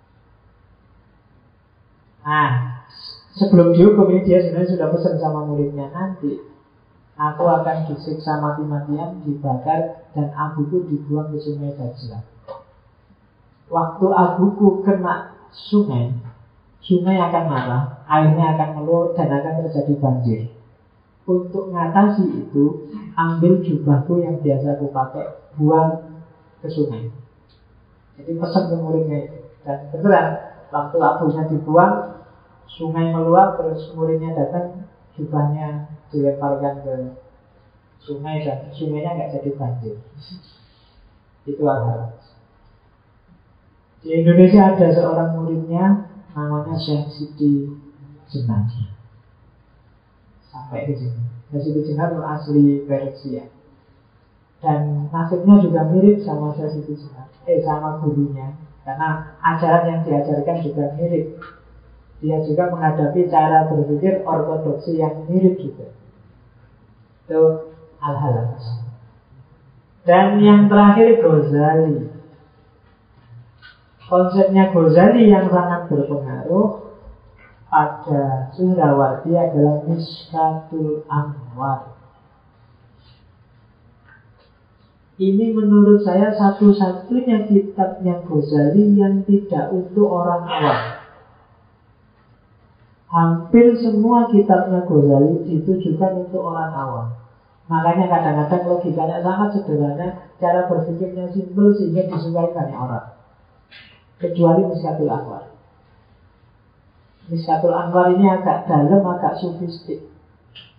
Nah, sebelum dihukum ini dia sebenarnya sudah pesan sama muridnya, nanti aku akan disiksa mati-matian, dibakar, dan abuku dibuang ke Sungai Dajlah. Waktu abuku kena sungai, sungai akan marah, airnya akan meluap dan akan terjadi banjir. Untuk mengatasi itu, ambil jubahku yang biasa aku pakai, buang ke sungai. Jadi pesan ke muridnya itu. Dan beneran, waktu abunya dibuang, sungai meluap, terus muridnya datang, jubahnya dilemparkan ke sungai dan sungainya nggak jadi banjir. Itu hal-hal. Di Indonesia ada seorang muridnya namanya Syekh Siti Jenar. Sampai ke sini. Syekh Siti Jenar asli Persia. Dan nasibnya juga mirip sama Syekh Siti Jenar. Sama gurunya. Karena ajaran yang diajarkan juga mirip. Dia juga menghadapi cara berpikir ortodoksi yang mirip juga. Itu al-halal. Dan yang terakhir Ghazali. Konsepnya Ghazali yang sangat berpengaruh pada Suhrawardi adalah Mishkatul Anwar. Ini menurut saya satu-satunya kitabnya Ghazali yang tidak untuk orang awam. Hampir semua kitabnya Ghazali ditujukan untuk orang awam. Makanya kadang-kadang logikanya sangat sederhana, cara berpikirnya simpel sehingga disukai banyak orang. Kecuali Mishkatul Anwar. Mishkatul Anwar ini agak dalam, agak sofistik.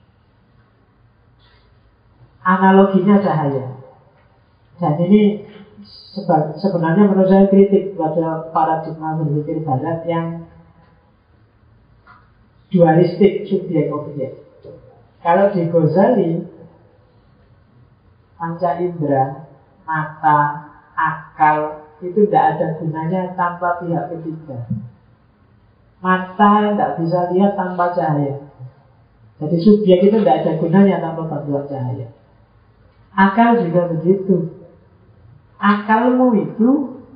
Analoginya cahaya. Dan ini sebenarnya menurut saya kritik pada paradigma berpikir barat yang dualistik subjek objek. Kalau di Ghazali, panca indera, mata, akal itu tidak ada gunanya tanpa pihak ketiga. Mata tidak bisa lihat tanpa cahaya. Jadi subjek itu tidak ada gunanya tanpa bantuan cahaya. Akal juga begitu. Akalmu itu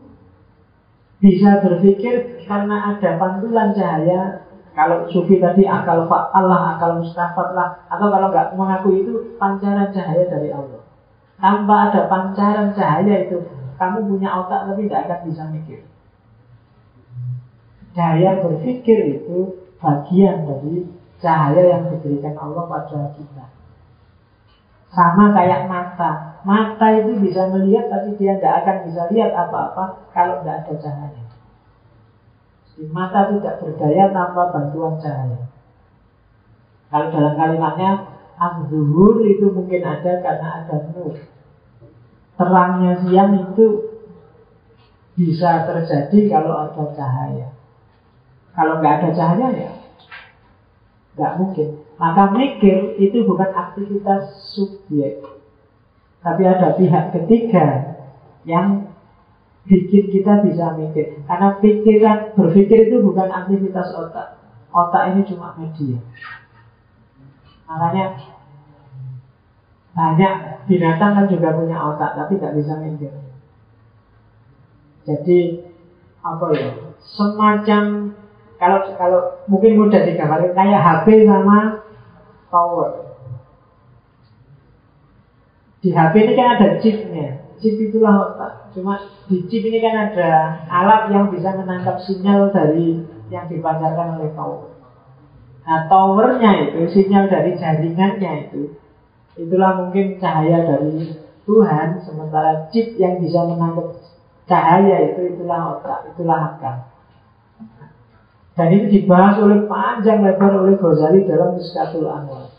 bisa berpikir karena ada pantulan cahaya. Kalau sufi tadi akal fa'alah, akal mustafat lah. Atau kalau nggak mengaku itu pancaran cahaya dari Allah. Tanpa ada pancaran cahaya itu, kamu punya otak tapi tidak akan bisa mikir. Cahaya berpikir itu bagian dari cahaya yang diberikan Allah pada kita. Sama kayak mata. Mata itu bisa melihat tapi dia tidak akan bisa lihat apa-apa kalau tidak ada cahaya. Jadi mata tidak berdaya tanpa bantuan cahaya. Kalau dalam kalimatnya az-zuhur itu mungkin ada karena ada nur. Terangnya siang itu bisa terjadi kalau ada cahaya. Kalau nggak ada cahaya ya nggak mungkin. Maka mikir itu bukan aktivitas subjek, tapi ada pihak ketiga yang bikin kita bisa mikir. Karena berpikir itu bukan aktivitas otak. Otak ini cuma media. Makanya banyak binatang kan juga punya otak, tapi tidak bisa mikir. Jadi apa ya? Semacam kalau mungkin mudah digambarkan kayak HP sama tower. Di HP ini kan ada chipnya. Chip itulah otak. Cuma di chip ini kan ada alat yang bisa menangkap sinyal dari yang dipancarkan oleh tower. Nah towernya itu, sinyal dari jaringannya itu, itulah mungkin cahaya dari Tuhan. Sementara chip yang bisa menangkap cahaya itu, itulah otak, itulah akal. Dan itu dibahas oleh panjang lebar oleh Ghazali dalam Miskatul Anwar.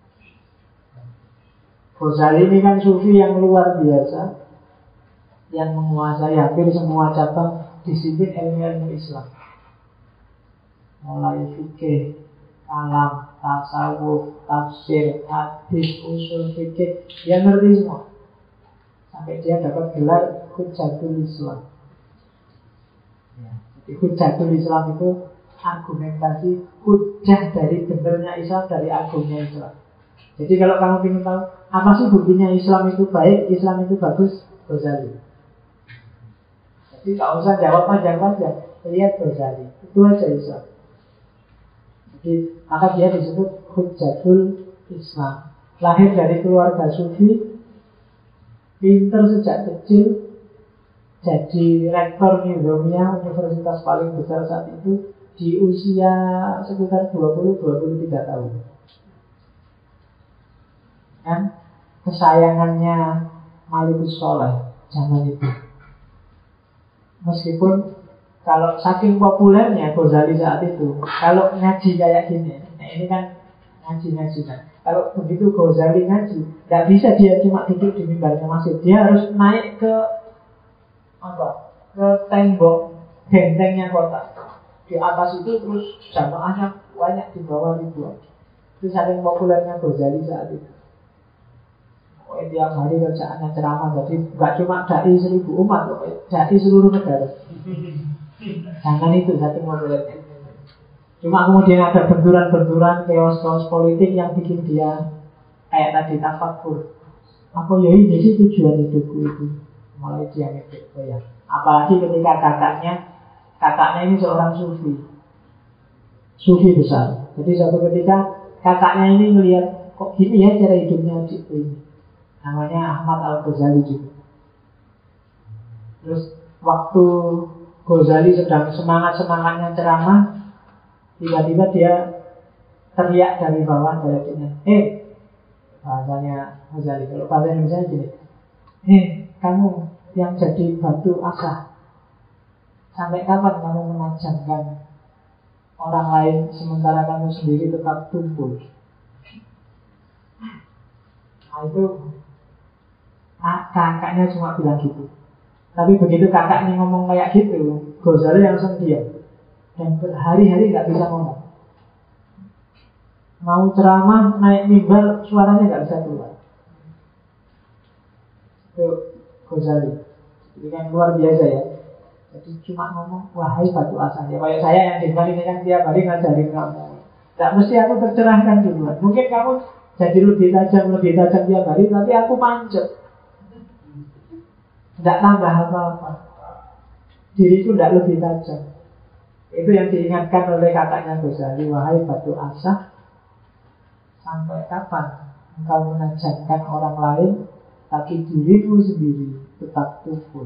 Ghazali ini kan sufi yang luar biasa, yang menguasai hampir semua cabang disiplin ilmu Islam. Mulai fikih, kalam, tasawuf, tafsir, hadis, usul fikih, dia ngerti semua. Sampai dia dapat gelar Hujjatul Islam. Ya, jadi Hujjatul Islam itu argumentasi hujah dari benernya Islam, dari agungnya Islam. Jadi kalau kamu ingin tahu apa sih buktinya Islam itu baik, Islam itu bagus, Ghazali. Jadi tak usah jawab panjang-panjang, lihat Ghazali, itu aja Islam. Jadi maka dia disebut Hujjatul Islam. Lahir dari keluarga sufi, pinter sejak kecil, jadi rektor Nizamiyah, universitas paling besar saat itu, di usia sekitar 20-23 tahun. Kan kesayangannya Malikus Soleh zaman itu. Meskipun kalau saking populernya Ghazali saat itu, kalau ngaji kayak gini, nah ini kan ngaji-ngaji kan. Kalau begitu Ghazali ngaji, tidak bisa dia cuma duduk di mimbarnya masjid. Dia harus naik ke ke tembok bentengnya kota. Di atas itu terus jamaahnya banyak, di bawah ribuan. Itu saking populernya Ghazali saat itu. Tiap hari kerjaannya ceramah. Jadi gak cuma dai 1000 umat, dai seluruh negara. Jangan itu saking populernya. Cuma kemudian ada benturan-benturan, chaos-chaos politik yang bikin dia kayak tadi tafakur. Apa ya ini sih tujuan hidupku itu? Mulai dia mikir, oh ya. Apalagi ketika kakaknya ini seorang sufi besar. Jadi suatu ketika kakaknya ini melihat, kok gini ya cara hidupnya adikku ini. Namanya Ahmad Al-Ghazali juga. Terus waktu Ghazali sedang semangat-semangatnya ceramah, tiba-tiba dia teriak dari bawah dari adiknya, bahasanya Ghazali. Kalau bahasa Indonesia gini, kamu yang jadi batu asah, sampai kapan kamu menajamkan orang lain sementara kamu sendiri tetap tumpul? Nah itu kakaknya cuma bilang gitu. Tapi begitu kakaknya ngomong kayak gitu, Ghazali langsung diam dan berhari-hari nggak bisa ngomong. Mau ceramah, naik mimbar, suaranya nggak bisa keluar. Itu Ghazali. Itu kan luar biasa ya. Jadi cuma ngomong, wahai batu asal. Ya kayak saya yang dengar ini kan tiap hari ngajarin kamu. Tidak mesti aku tercerahkan duluan. Mungkin kamu jadi lebih tajam tiap hari, tapi aku pancet. Tidak tambah apa-apa. Diriku tidak lebih tajam. Itu yang diingatkan oleh kakaknya Ghazali. Wahai batu asah, sampai kapan engkau menajamkan orang lain, tapi dirimu sendiri tetap tumpul.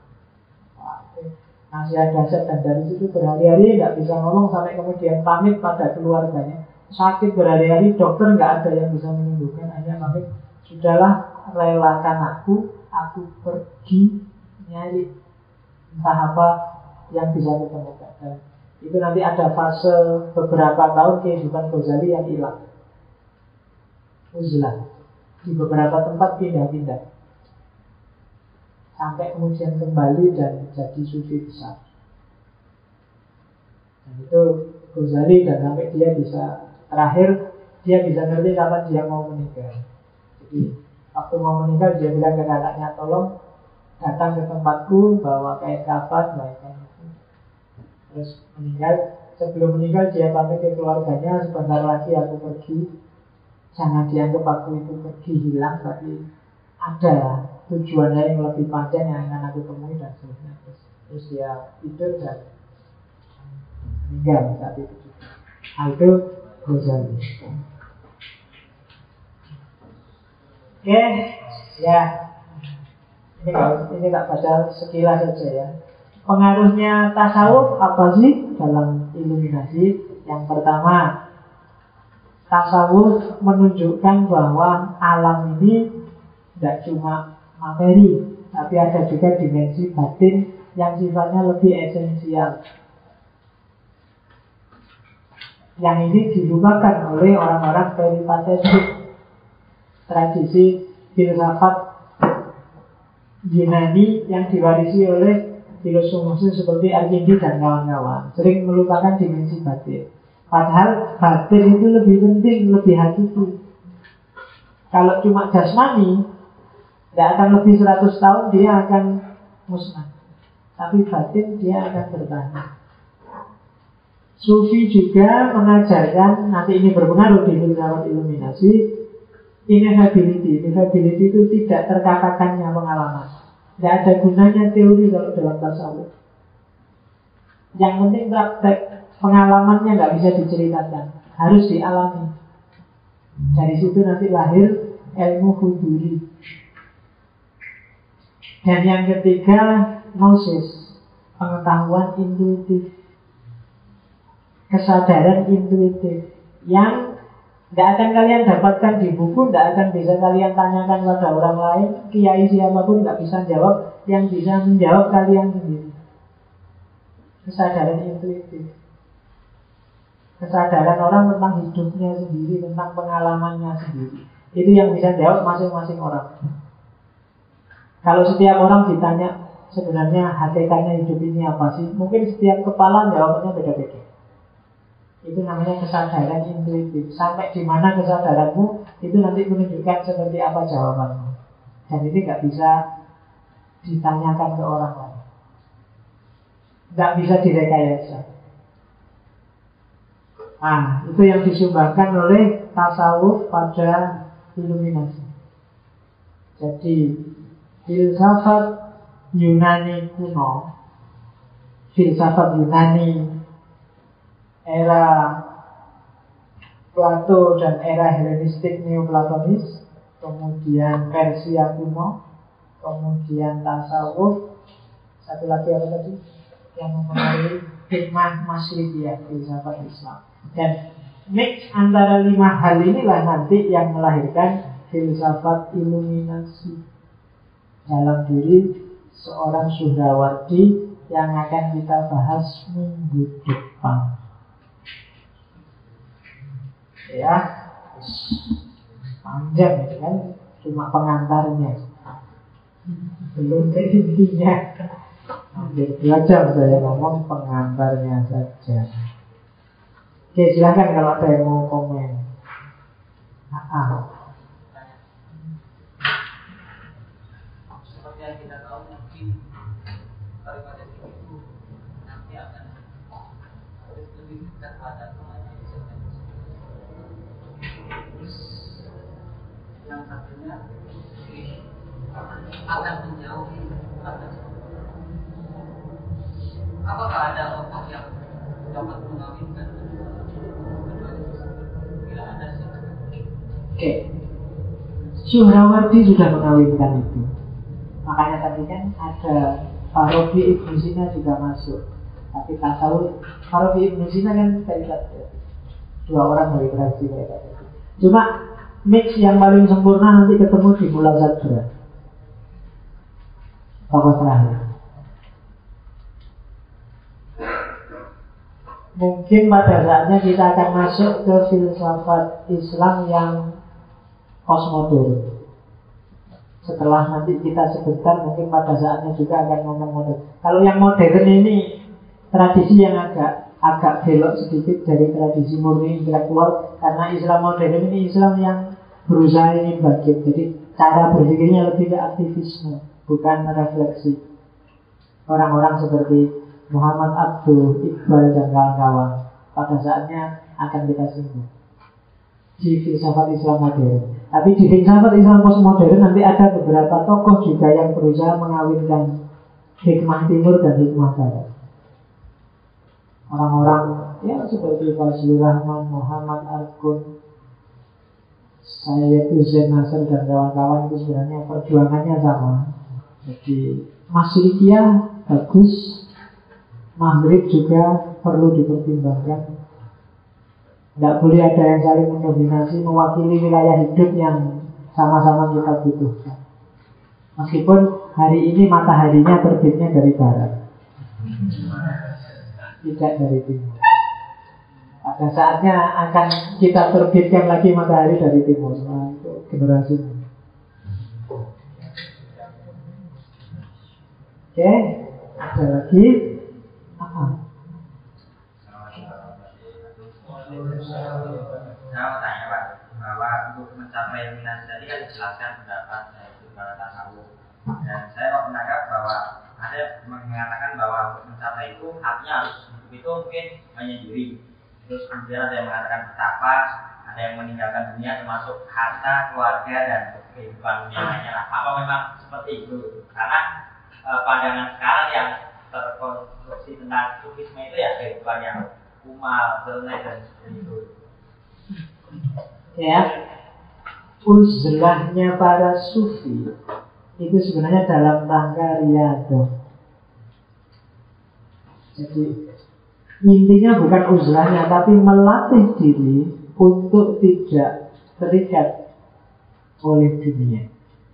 Nasihat dasar, dan dari situ berhari-hari tidak bisa ngomong, sampai kemudian pamit pada keluarganya. Sakit berhari-hari, dokter nggak ada yang bisa menyembuhkan, hanya pamit, sudahlah, relakan aku pergi nyari entah apa yang bisa ditemukan. Dan itu nanti ada fase beberapa tahun kehidupan Ghazali yang hilang, uzlah, di beberapa tempat pindah-pindah, sampai kemudian kembali dan jadi sufi besar. Dan itu Ghazali, dan sampai dia bisa, terakhir dia bisa ngerti kapan dia mau meninggal. Jadi waktu mau meninggal dia bilang ke kakaknya, tolong datang ke tempatku, bawa kain kafan, bawa kain itu. Terus meninggal, sebelum meninggal dia pamit ke keluarganya, sebentar lagi aku pergi. Jangan dianggap aku itu pergi hilang, tapi ada tujuannya yang lebih panjang yang akan aku temui dan seterusnya. Terus dia tidur dan meninggal saat itu. Nah, itu Ghazali. Oke, ya. Ini tak baca sekilas saja ya. Pengaruhnya tasawuf apa sih dalam iluminasi? Yang pertama, tasawuf menunjukkan bahwa alam ini tidak cuma materi, tapi ada juga dimensi batin yang sifatnya lebih esensial. Yang ini dilupakan oleh orang-orang peripatetik, tradisi filsafat Yunani yang diwarisi oleh filosof seperti Arkindi dan kawan-kawan. Sering melupakan dimensi batin. Padahal batin itu lebih penting, lebih hakiki. Kalau cuma jasmani, tidak akan lebih 100 tahun dia akan musnah. Tapi batin dia akan bertahan. Sufi juga mengajarkan, nanti ini berpengaruh di filsafat iluminasi, ineffability. Ineffability itu tidak terkatakannya pengalaman. Tidak ada gunanya teori kalau dalam tasawuf. Yang penting praktek, pengalamannya nggak bisa diceritakan, harus dialami. Dari situ nanti lahir ilmu huduri. Dan yang ketiga, gnosis, pengetahuan intuitif, kesadaran intuitif yang tidak akan kalian dapatkan di buku, tidak akan bisa kalian tanyakan pada orang lain. Kiai siapapun nggak bisa jawab, yang bisa menjawab kalian sendiri. Kesadaran intuitif, kesadaran orang tentang hidupnya sendiri, tentang pengalamannya sendiri. Itu yang bisa jawab masing-masing orang. Kalau setiap orang ditanya sebenarnya hakikatnya hidup ini apa sih, mungkin setiap kepala jawabnya beda-beda. Itu namanya kesadaran intuitif. Sampai di mana kesadaranmu, itu nanti menunjukkan seperti apa jawabanmu. Dan ini nggak bisa ditanyakan ke orang lain, nggak bisa direkayasa. Nah, itu yang disumbangkan oleh tasawuf pada iluminasi. Jadi filsafat Yunani kuno, filsafat Yunani era Plato dan era Helenistik Neoplatonis, kemudian Persia kuno, kemudian tasawuf, satu lagi apa tadi yang mempengaruhi hikmah Masyriqiyah, filsafat Islam. Dan mix antara 5 hal inilah nanti yang melahirkan filsafat iluminasi dalam diri seorang Suhrawardi yang akan kita bahas minggu depan. Ya, panjang itu kan, cuma pengantarnya. Belum ke intinya. Hampir 2 jam saya ngomong, pengantarnya saja. Oke, silahkan kalau ada yang mau komen. Seperti yang kita tahu, mungkin daripada itu nanti akan lebih dekat pada yang satunya akan menjauhi atas. Apakah ada tokoh yang dapat mengawinkan kedua itu? Bila ada sih. Oke, Syuhrawardi sudah mengawinkan itu. Makanya tadi kan ada Farabi Ibnu Sina juga masuk. Tapi tasawuf Farabi Ibnu Sina kan terikat ya. 2 orang dari tradisi mereka. Cuma mix yang paling sempurna nanti ketemu di Mullah Sadra, tokoh terakhir. Mungkin pada saatnya kita akan masuk ke filsafat Islam yang postmodern. Setelah nanti kita sebentar, mungkin pada saatnya juga akan ngomong modern. Kalau yang modern ini tradisi yang agak belok sedikit dari tradisi murni intelektual, karena Islam modern ini Islam yang berusaha ingin bangkit. Jadi cara berpikirnya lebih ke aktivisme, bukan refleksi. Orang-orang seperti Muhammad Abduh, Iqbal dan kawan-kawan pada saatnya akan kita singgung di filsafat Islam modern. Tapi di filsafat Islam postmodern nanti ada beberapa tokoh juga yang berusaha mengawinkan hikmah timur dan hikmah barat. Orang-orang ya seperti Fazlur Rahman, Muhammad Arkun, Sayyid Hussein Nasr dan kawan-kawan itu sebenarnya perjuangannya sama. Jadi Masyriqiyah bagus, Maghrib juga perlu dipertimbangkan. Tidak boleh ada yang saling mendominasi, mewakili wilayah hidup yang sama-sama kita butuhkan. Meskipun hari ini mataharinya terbitnya dari barat, tidak dari timur. Pada saatnya akan kita terbitkan lagi matahari dari timur. Nah, itu generasi ini. Oke, ada lagi apa? Saya mau tanya Pak, bahwa untuk mencapai iluminasi tadi kan dijelaskan pendapat yaitu para tasawuf. Dan saya kok menangkap bahwa ada mengatakan bahwa untuk mencapai itu artinya harus hidup itu mungkin menyendiri. Terus kemudian ada yang mengatakan betapa, ada yang meninggalkan dunia termasuk harta, keluarga dan kehidupan dunia lainnya. Apa memang seperti itu? Karena pandangan sekarang yang terkonstruksi tentang sufisme itu ya kehidupan yang kumal, berlai dan seperti itu. Ya, uzlahnya para sufi itu sebenarnya dalam rangka riyadhah. Jadi intinya bukan uzlahnya, tapi melatih diri untuk tidak terikat oleh dunia.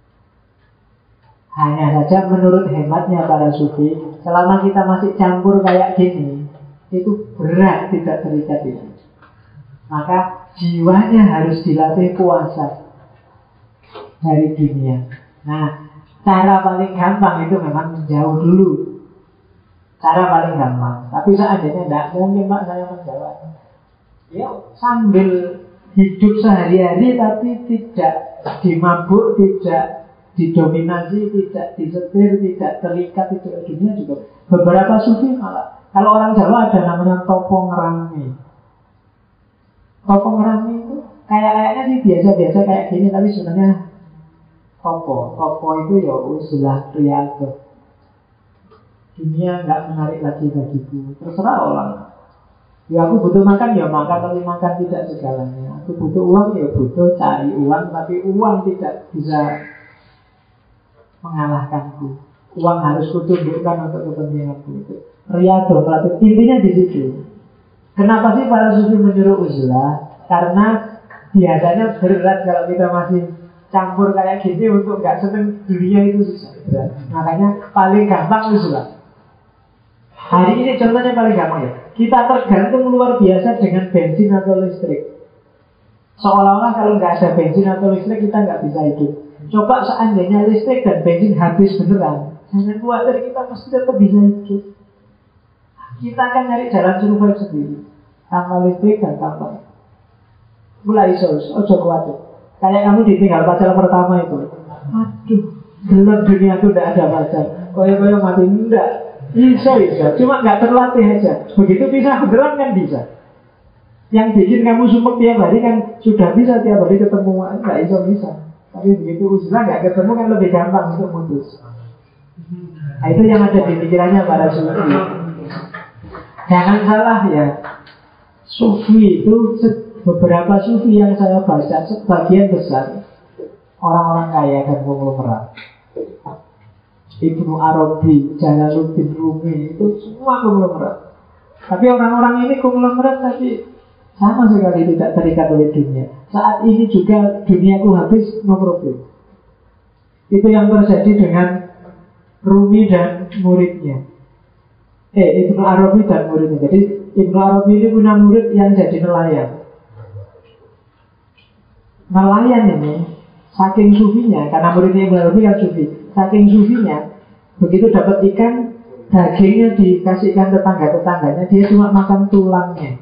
Hanya saja menurut hematnya para sufi, selama kita masih campur kayak gini, itu berat tidak terikat itu. Maka jiwanya harus dilatih puasa dari dunia. Nah, cara paling gampang itu memang menjauh dulu. Cara paling gampang. Tapi seandainya tidak mungkin Pak saya menjawab. Ya sambil hidup sehari-hari tapi tidak dimabuk, tidak didominasi, tidak disetir, tidak terikat itu dunia juga. Beberapa sufi malah, kalau orang Jawa ada namanya topo ngerami. Topo ngerami itu kayaknya sih biasa-biasa kayak gini, tapi sebenarnya topo itu ya uzlah riyadhah. Dunia nggak menarik lagi bagiku, terserah orang. Ya aku butuh makan ya makan, tapi makan tidak segalanya. Aku butuh uang ya butuh cari uang, tapi uang tidak bisa mengalahkanku. Uang harus kutundukkan untuk kepentinganku itu. Riyadhah melatih, intinya di situ. Kenapa sih para sufi menyuruh uzlah? Karena biasanya berat kalau kita masih campur kayak gini, untuk nggak seneng dunia itu susah berat. Makanya paling gampang uzlah. Hari ini contohnya paling gampang ya. Kita tergantung luar biasa dengan bensin atau listrik. Seolah-olah kalau nggak ada bensin atau listrik kita nggak bisa hidup. Coba seandainya listrik dan bensin habis beneran, jangan khawatir, kita pasti tetap bisa hidup. Kita akan nyari jalan survive sendiri tanpa listrik dan tanpa. Mulai iso, ojo khawatir. Kayak kamu ditinggal pacar pertama itu. Aduh, gelap dunia aku udah ada pacar. Koyo-koyo mati enggak. Bisa. Cuma nggak terlatih aja. Begitu bisa beneran kan bisa. Yang bikin kamu sumpek tiap hari kan sudah bisa tiap hari ketemu, nggak bisa. Tapi begitu usaha nggak ketemu kan lebih gampang untuk putus. Nah, itu yang ada di pikirannya para sufi. Jangan salah ya. Sufi itu beberapa sufi yang saya baca sebagian besar orang-orang kaya dan konglomerat. Ibnu Arabi, Jalaluddin Rumi itu semua konglomerat. Tapi orang-orang ini konglomerat tapi sama sekali tidak terikat oleh dunia. Saat ini juga duniaku habis, no problem. Itu yang terjadi dengan Rumi dan muridnya. Ibnu Arabi dan muridnya. Jadi Ibnu Arabi ini punya murid yang jadi nelayan. Nelayan ini saking sufinya, karena muridnya Ibnu Arabi kan sufi. Saking sufinya, begitu dapat ikan, dagingnya dikasihkan tetangga-tetangganya, dia cuma makan tulangnya.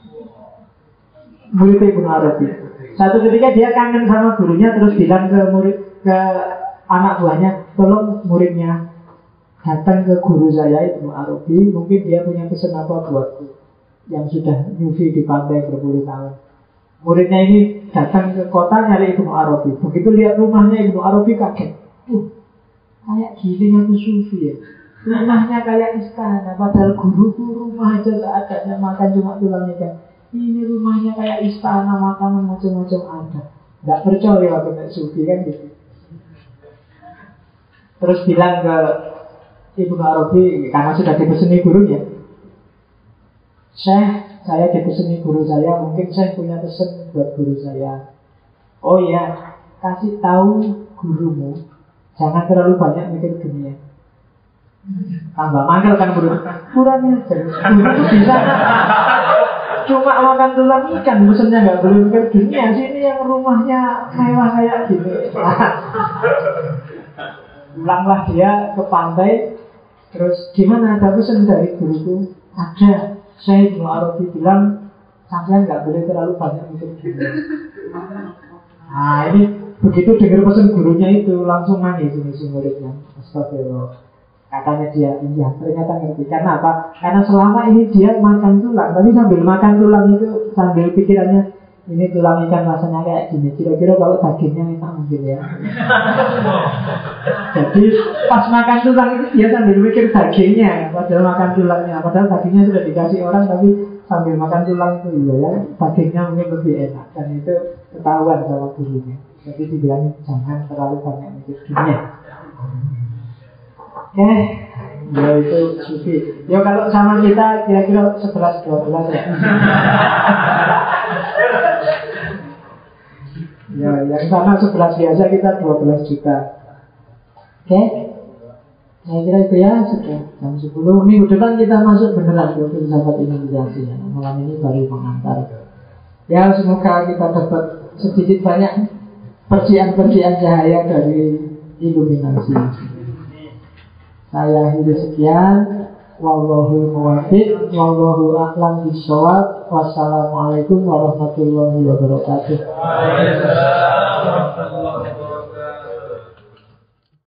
Murid Ibnu Arabi. Satu ketika dia kangen sama gurunya, terus bilang ke anak buahnya, tolong muridnya datang ke guru saya Ibnu Arabi, mungkin dia punya pesan apa buatku yang sudah nyufi di pantai berpuluh tahun. Muridnya ini datang ke kota nyari Ibnu Arabi. Begitu lihat rumahnya Ibnu Arabi kaget. Kayak gini aku sufi ya. Rumahnya kayak istana, padahal guruku rumah aja seadanya makan cuma tulang ikan. Ini rumahnya kayak istana, makanan macam-macam ada. Nggak percaya waktu naik sufi kan gitu. Terus bilang ke Ibnu Arabi, karena sudah dipeseni gurunya, Syekh, saya dipeseni guru saya, mungkin Syekh punya pesan buat guru saya. Oh ya, kasih tahu gurumu, jangan terlalu banyak mikir dunia. Tambah mangkel kan guru. Kurangnya guru itu bisa cuma makan tulang ikan, pesennya nggak boleh mikir dunia. Sini yang rumahnya mewah kayak gini. Pulanglah dia ke pantai. Terus gimana, ada pesan dari guruku? Ada. Saya Ibnu Arabi bilang sampean nggak boleh terlalu banyak mikir dunia. Nah ini begitu dengar pesan gurunya itu langsung nangis ini si muridnya. Astagfirullah. Katanya dia, iya ternyata ngerti. Karena apa? Karena selama ini dia makan tulang, tapi sambil makan tulang itu sambil pikirannya, ini tulang ikan rasanya kayak gini. Kira-kira kalau dagingnya enak mungkin ya. Jadi pas makan tulang itu dia sambil mikir dagingnya, padahal makan tulangnya. Padahal dagingnya sudah dikasih orang, tapi sambil makan tulang itu ya, dagingnya mungkin lebih enak. Dan itu ketahuan sama gurunya. Jadi dibilang jangan terlalu banyak mikir dunia. Ya itu sufi. Ya kalau sama kita kira-kira 11-12 ya. Ya yang sana 11 biasa, kita 12 juta. Saya kira itu ya, sudah jam 10. Minggu depan kita masuk beneran ke filsafat imunisasi ya. Malam ini baru mengantar. Ya semoga kita dapat sedikit banyak percikan-percikan cahaya dari iluminasi. Saya akhiri sekian. Wallahu muwaffiq, wallahu a'lam bishawab. Wassalamualaikum warahmatullahi wabarakatuh.